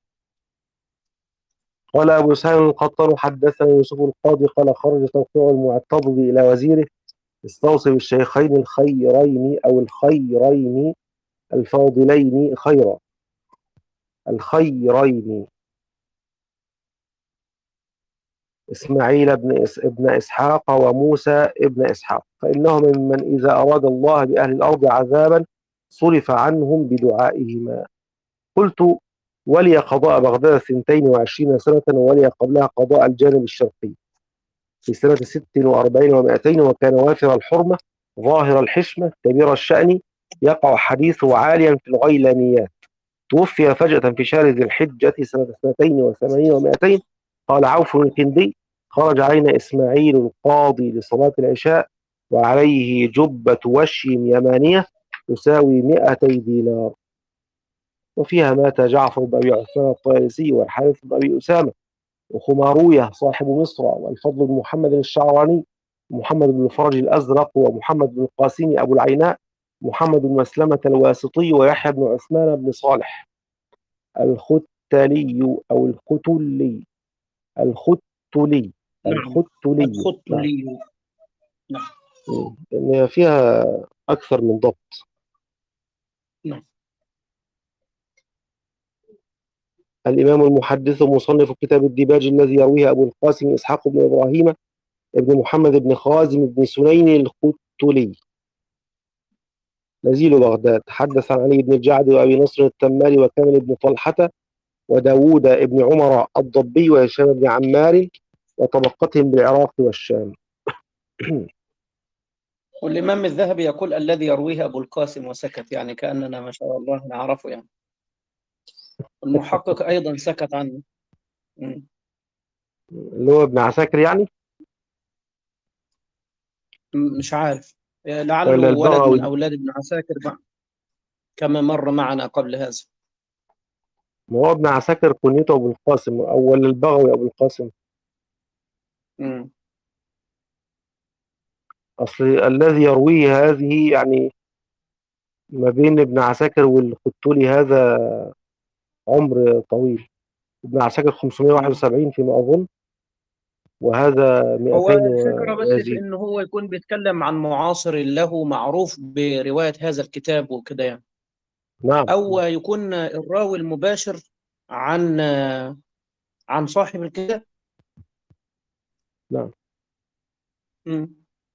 قال أبو سهل القطان: حدثنا يوسف القاضي قال: خرج توقيع المعتضد إلى وزيره استوصي بالشيخين الخيرين أو الخيرين الفاضلين خيرا. الخيرين إسماعيل بن إس ابن إسحاق وموسى ابن إسحاق، فإنهم ممن إذا أراد الله بأهل الأرض عذابا صرف عنهم بدعائهما. قلت: ولي قضاء بغداد اثنتين وعشرين سنة، وولي قبلها قضاء الجانب الشرقي في سنة ست وأربعين ومائتين، وكان وافر الحرمة ظاهر الحشمة كبير الشأن، يقع حديثه عاليا في الغيلانيات. توفي فجأة في شهر ذي الحجة سنة اثنتين وثمانين ومائتين. قال عوف الكندي: خرج علينا إسماعيل القاضي لصلاة العشاء وعليه جبة وشي يمانية تساوي مائتي دينار. وفيها مات جعفر بن أبي عثمان الطيالسي، والحارث بن أبي أسامة، وخماروية صاحب مصر، والفضل بن محمد الشعراني، ومحمد بن الفرج الأزرق، ومحمد بن القاسم أبو العيناء، محمد بن مسلمة الواسطي، ويحيى بن عثمان بن صالح الختلي أو الختلي الختلي نعم، الختلي الخط نعم. لي. نعم. مم. لأن فيها أكثر من ضبط. نعم. الإمام المحدث مصنف كتاب الديباج الذي يرويه أبو القاسم إسحاق بن إبراهيم ابن محمد بن خازم بن سنين الختلي نزيل بغداد. حدث عن علي بن الجعد وأبي نصر التمالي وكامل بن طلحة وداوود بن عمر الضبي وهشام بن عمار وطبقتهم بالعراق والشام. والإمام الذهبي يقول الذي يرويه أبو القاسم وسكت، يعني كأننا ما شاء الله نعرفه يعني. المحقق أيضا سكت عنه. مم. اللي هو ابن عساكر يعني، مش عارف، لعله ولا ولد من البغوي؟ أولاد ابن عساكر بقى، كما مر معنا قبل هذا. ما هو ابن عساكر كنيته أبو القاسم، أو ولا البغوي أبو القاسم؟ مم. أصل الذي يرويه هذه يعني ما بين ابن عساكر والختولي هذا عمر طويل. ابن عساكر مم. خمسمائة وواحد وسبعين فيما أظن، وهذا هو مائتين الفكرة بس في ويزيد. إنه هو يكون بيتكلم عن معاصر له معروف برواية هذا الكتاب وكده يعني، نعم أو يكون الراوي المباشر عن عن صاحب الكتاب. نعم مم.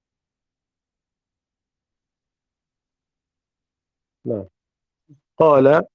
نعم. قال: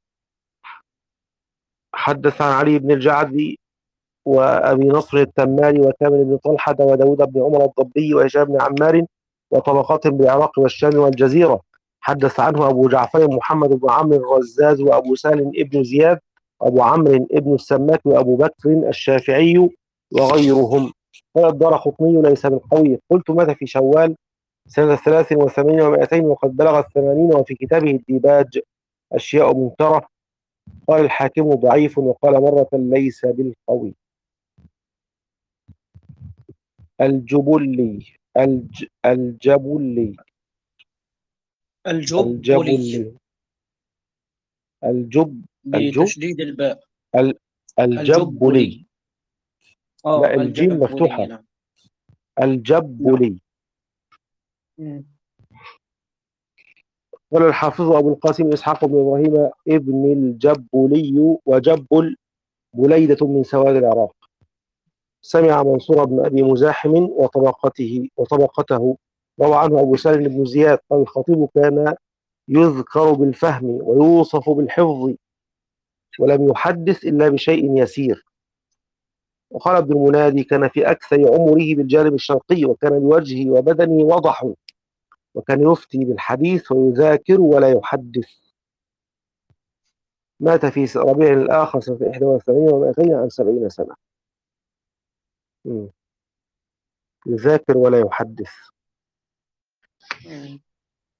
حدث عن علي بن الجعد وأبي نصر التماري وكامل بن طلحة وداود بن عمر الضبي وهشام بن عمار وطبقاتهم بالعراق والشام والجزيرة. حدث عنه أبو جعفر محمد بن عمرو الرزاز وأبو سالم ابن زياد وأبو عمرو ابن السماك وأبو بكر الشافعي وغيرهم. قال الدارقطني: ليس بالقوي. قلت: مات في شوال سنة ثلاث وثمانين ومائتين وقد بلغ الثمانين، وفي كتابه الديباج أشياء منكرة. قال الحاكم: ضعيف. وقال مرة: ليس بالقوي. الجبلي الج الجبلي الجبلي الجبلي الجب الجب بتشديد الباء. ال- الجبلي. الجبلي. لا، اه الجيم الجبلي، مفتوحة. نعم. نعم. الجبلي. مم. قال الحافظ أبو القاسم إسحاق بن إبراهيم ابن الجبلي، وجبل بليدة من سواد العراق. سمع منصور بن أبي مزاحم وطبقته وطبقته روى عنه أبو سالم بن زياد قال: الخطيب كان يذكر بالفهم ويوصف بالحفظ، ولم يحدث إلا بشيء يسير. وقال ابن المنادي: كان في أكثر عمره بالجانب الشرقي، وكان بوجهه وبدنه وضح، وكان يفتي بالحديث ويذاكر ولا يحدث. مات في ربيع الآخر سنة إحدى وثمانين ومائتين عن سبعين سنة. مم. يذاكر ولا يحدث. مم.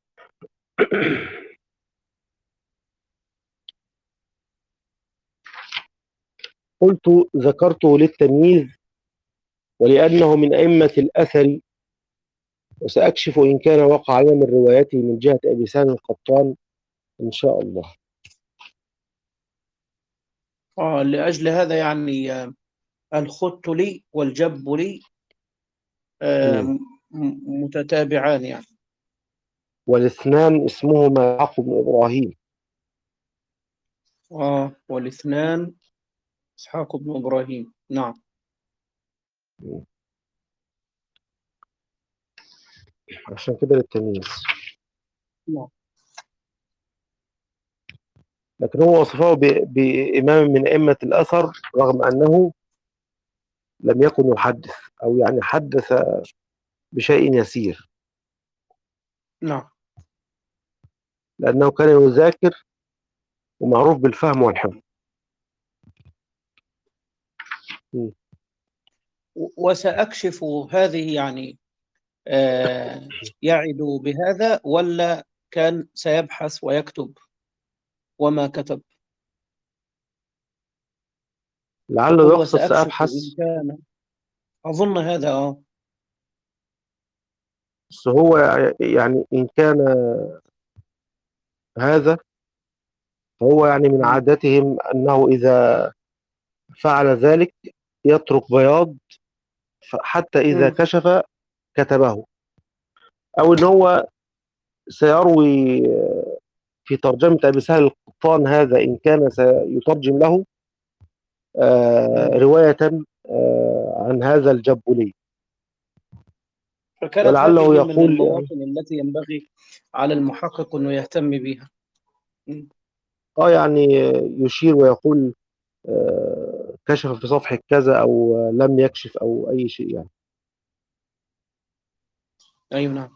قلت: ذكرته للتمييز ولأنه من أئمة الأثر، وسأكشف إن كان وقع علينا من روايته من جهة أبي سالم القطان إن شاء الله. اه لأجل هذا يعني آه، الختلي والجبلي آه، مم. م- م- متتابعان يعني. والاثنان اسمهما يعقوب بن إبراهيم. اه والاثنان إسحاق بن إبراهيم، نعم. مم. عشان كده للتمييز. نعم. لكن هو وصفه ب- بإمام من أئمة الأثر رغم أنه لم يكن يحدث، أو يعني حدث بشيء يسير، نعم. لأنه كان يذاكر ومعروف بالفهم والحفظ. م. وسأكشف هذه يعني آه، يعد بهذا ولا كان سيبحث ويكتب وما كتب؟ لعله يقول يقصد وسأكشف سأبحث، إن كان، أظن هذا آه بس هو يعني إن كان هذا، فهو يعني من م- عادتهم أنه إذا فعل ذلك يترك بياض، حتى إذا م- كشف كتبه، أو إن هو سيروي في ترجمة أبي سهل القطان هذا إن كان سيترجم له آه، م. رواية آه، عن هذا الجبولي، فكانت ولعله هذه من يقول يعني المواطن التي ينبغي على المحقق أنه يهتم بها. م. اه يعني يشير ويقول آه، كشف في صفحة كذا، أو لم يكشف، أو أي شيء يعني. أيوة نعم.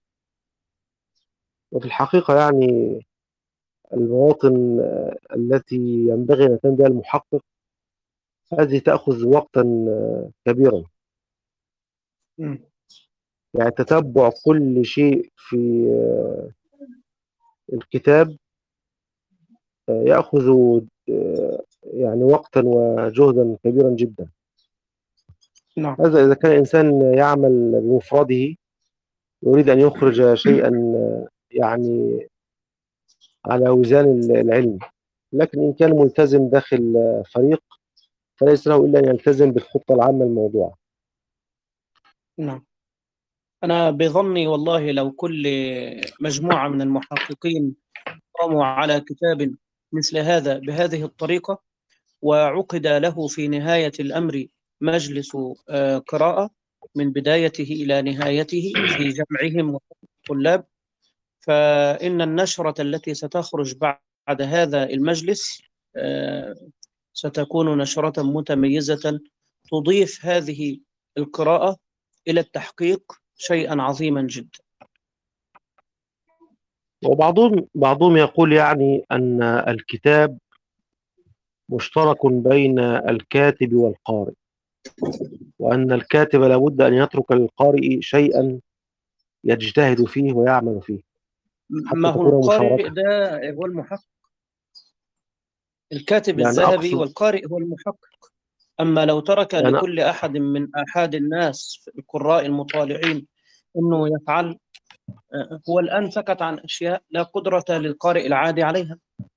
وفي الحقيقة يعني المواطن آه، التي ينبغي أن يهتم بها المحقق هذه تأخذ وقتا آه، كبيرا. م. يعني تتبع كل شيء في آه، الكتاب آه، يأخذ آه، يعني وقتا وجهدا كبيرا جدا. نعم. هذا إذا كان الإنسان يعمل بمفرده، يريد أن يخرج شيئا آه، يعني على وزان العلم. لكن إن كان ملتزم داخل آه، فريق، فليس له إلا أن يلتزم بالخطة العامة الموضوعة. نعم. أنا بظني والله لو كل مجموعة من المحققين قاموا على كتاب مثل هذا بهذه الطريقة، وعقد له في نهاية الأمر مجلس آه، قراءة من بدايته إلى نهايته في جمعهم والطلاب، فإن النشرة التي ستخرج بعد هذا المجلس آه، ستكون نشرة متميزة تضيف هذه القراءة إلى التحقيق شيئا عظيما جدا. وبعضهم بعضهم يقول يعني أن الكتاب مشترك بين الكاتب والقارئ، وأن الكاتب لابد أن يترك للقارئ شيئا يجتهد فيه ويعمل فيه ما حتى هو تكون القارئ مشاركة. ده هو المحقق، الكاتب يعني الذهبي أقصد والقارئ هو المحقق. أما لو ترك يعني لكل أحد من أحد الناس القراء المطالعين أنه يفعل، آه، هو الآن سكت عن أشياء لا قدرة للقارئ العادي عليها.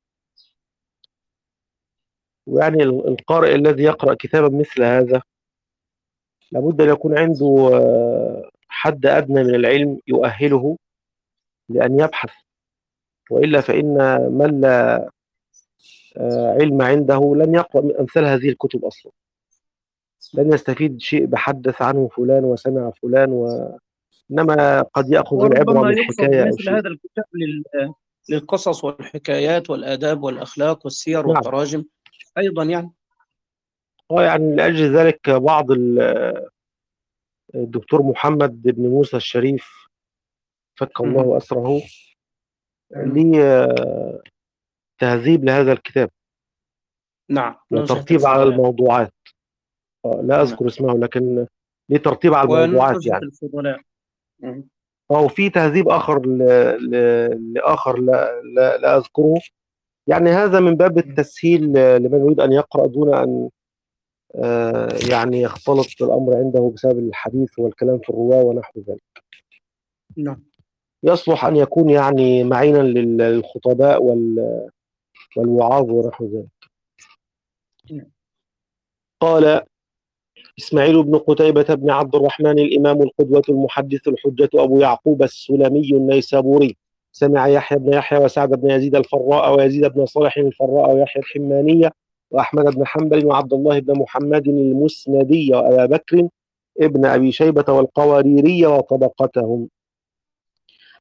يعني القارئ الذي يقرأ كتابا مثل هذا لابد أن يكون عنده آه، حد أدنى من العلم يؤهله لأن يبحث، وإلا فإن من لا آه، علم عنده لن يقرأ من أمثال هذه الكتب أصلا، لن يستفيد شيء بحدث عنه فلان وسمع فلان، وإنما قد يأخذ العبرة وربما من يقصد حكاية أو بمثل شيء. هذا الكتاب لل- للقصص والحكايات والآداب والأخلاق والسير نعم. والتراجم أيضا يعني. اه يعني لأجل ذلك بعض ال- الدكتور محمد بن موسى الشريف فك مهم. الله أسره أيوة. ليه آه، تهذيب لهذا الكتاب نعم، نزهة وترتيب على الفضلاء. الموضوعات. آه، لا نعم. أذكر اسمه، لكن ليه ترتيب على الموضوعات ونزهة يعني. الفضلاء. مهم. أو في تهذيب آخر ل... ل... لآخر لا... لا... لا أذكره. يعني هذا من باب التسهيل لمن يريد أن يقرأ دون أن آه، يعني يختلط الأمر عنده بسبب الحديث والكلام في الرواة ونحو ذلك. نعم. يصلح أن يكون يعني معينا لل- للخطباء وال- والوعاظ ونحو ذلك. نعم. قال إسماعيل بن قتيبة بن عبد الرحمن الإمام القدوة المحدث الحجة أبو يعقوب السلمي النيسابوري سمع يحيى بن يحيى وسعد بن يزيد الفراء ويزيد بن صالح الفراء ويحيى الحمانية وأحمد بن حنبل وعبد الله بن محمد المسندي وأبا بكر ابن أبي شيبة والقواريري وطبقتهم.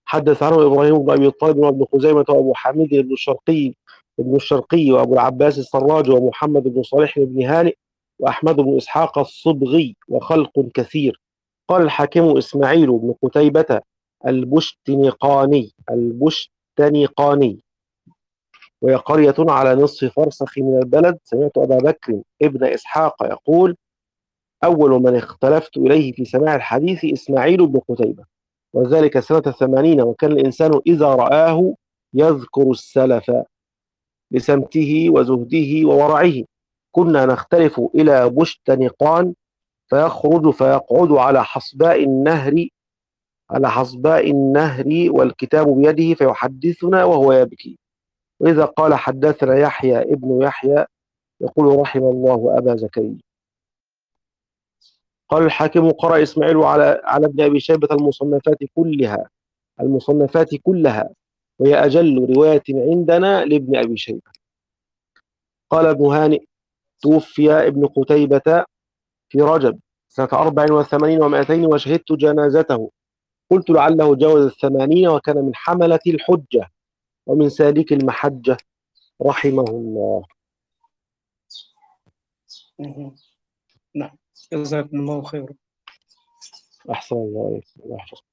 حدث عنه إبراهيم بن أبي طالب وابن خزيمة وأبو حميد بن الشرقي ابن الشرقي وأبو العباس السراج ومحمد بن صالح بن هانئ وأحمد بن إسحاق الصبغي وخلق كثير. قال الحاكم إسماعيل بن قتيبة البشتنقاني البشتنقاني وهي قرية على نصف فرسخ من البلد. سمعت أبا بكر ابن إسحاق يقول: أول من اختلفت إليه في سماع الحديث إسماعيل بن قتيبة، وذلك سنة ثمانين، وكان الإنسان إذا رآه يذكر السلف لسمته وزهده وورعه. كنا نختلف إلى بشتنقان فيخرج فيقعد على حصباء النهر على حصباء النهر والكتاب بيده فيحدثنا وهو يبكي، وإذا قال حدثنا يحيى ابن يحيى يقول: رحم الله أبا زكريا. قال الحاكم: قرأ إسماعيل على على ابن أبي شيبة المصنفات كلها المصنفات كلها وهي أجل رواية عندنا لابن أبي شيبة. قال ابن هانئ: توفي ابن قتيبة في رجب سنة أربع وثمانين ومائتين وشهدت جنازته. قلت: لعله جاوز الثمانين وكان من حملة الحجة ومن سالك المحجة رحمه الله. نعم، جزاكم الله خيرا. أحسن الله عليكم.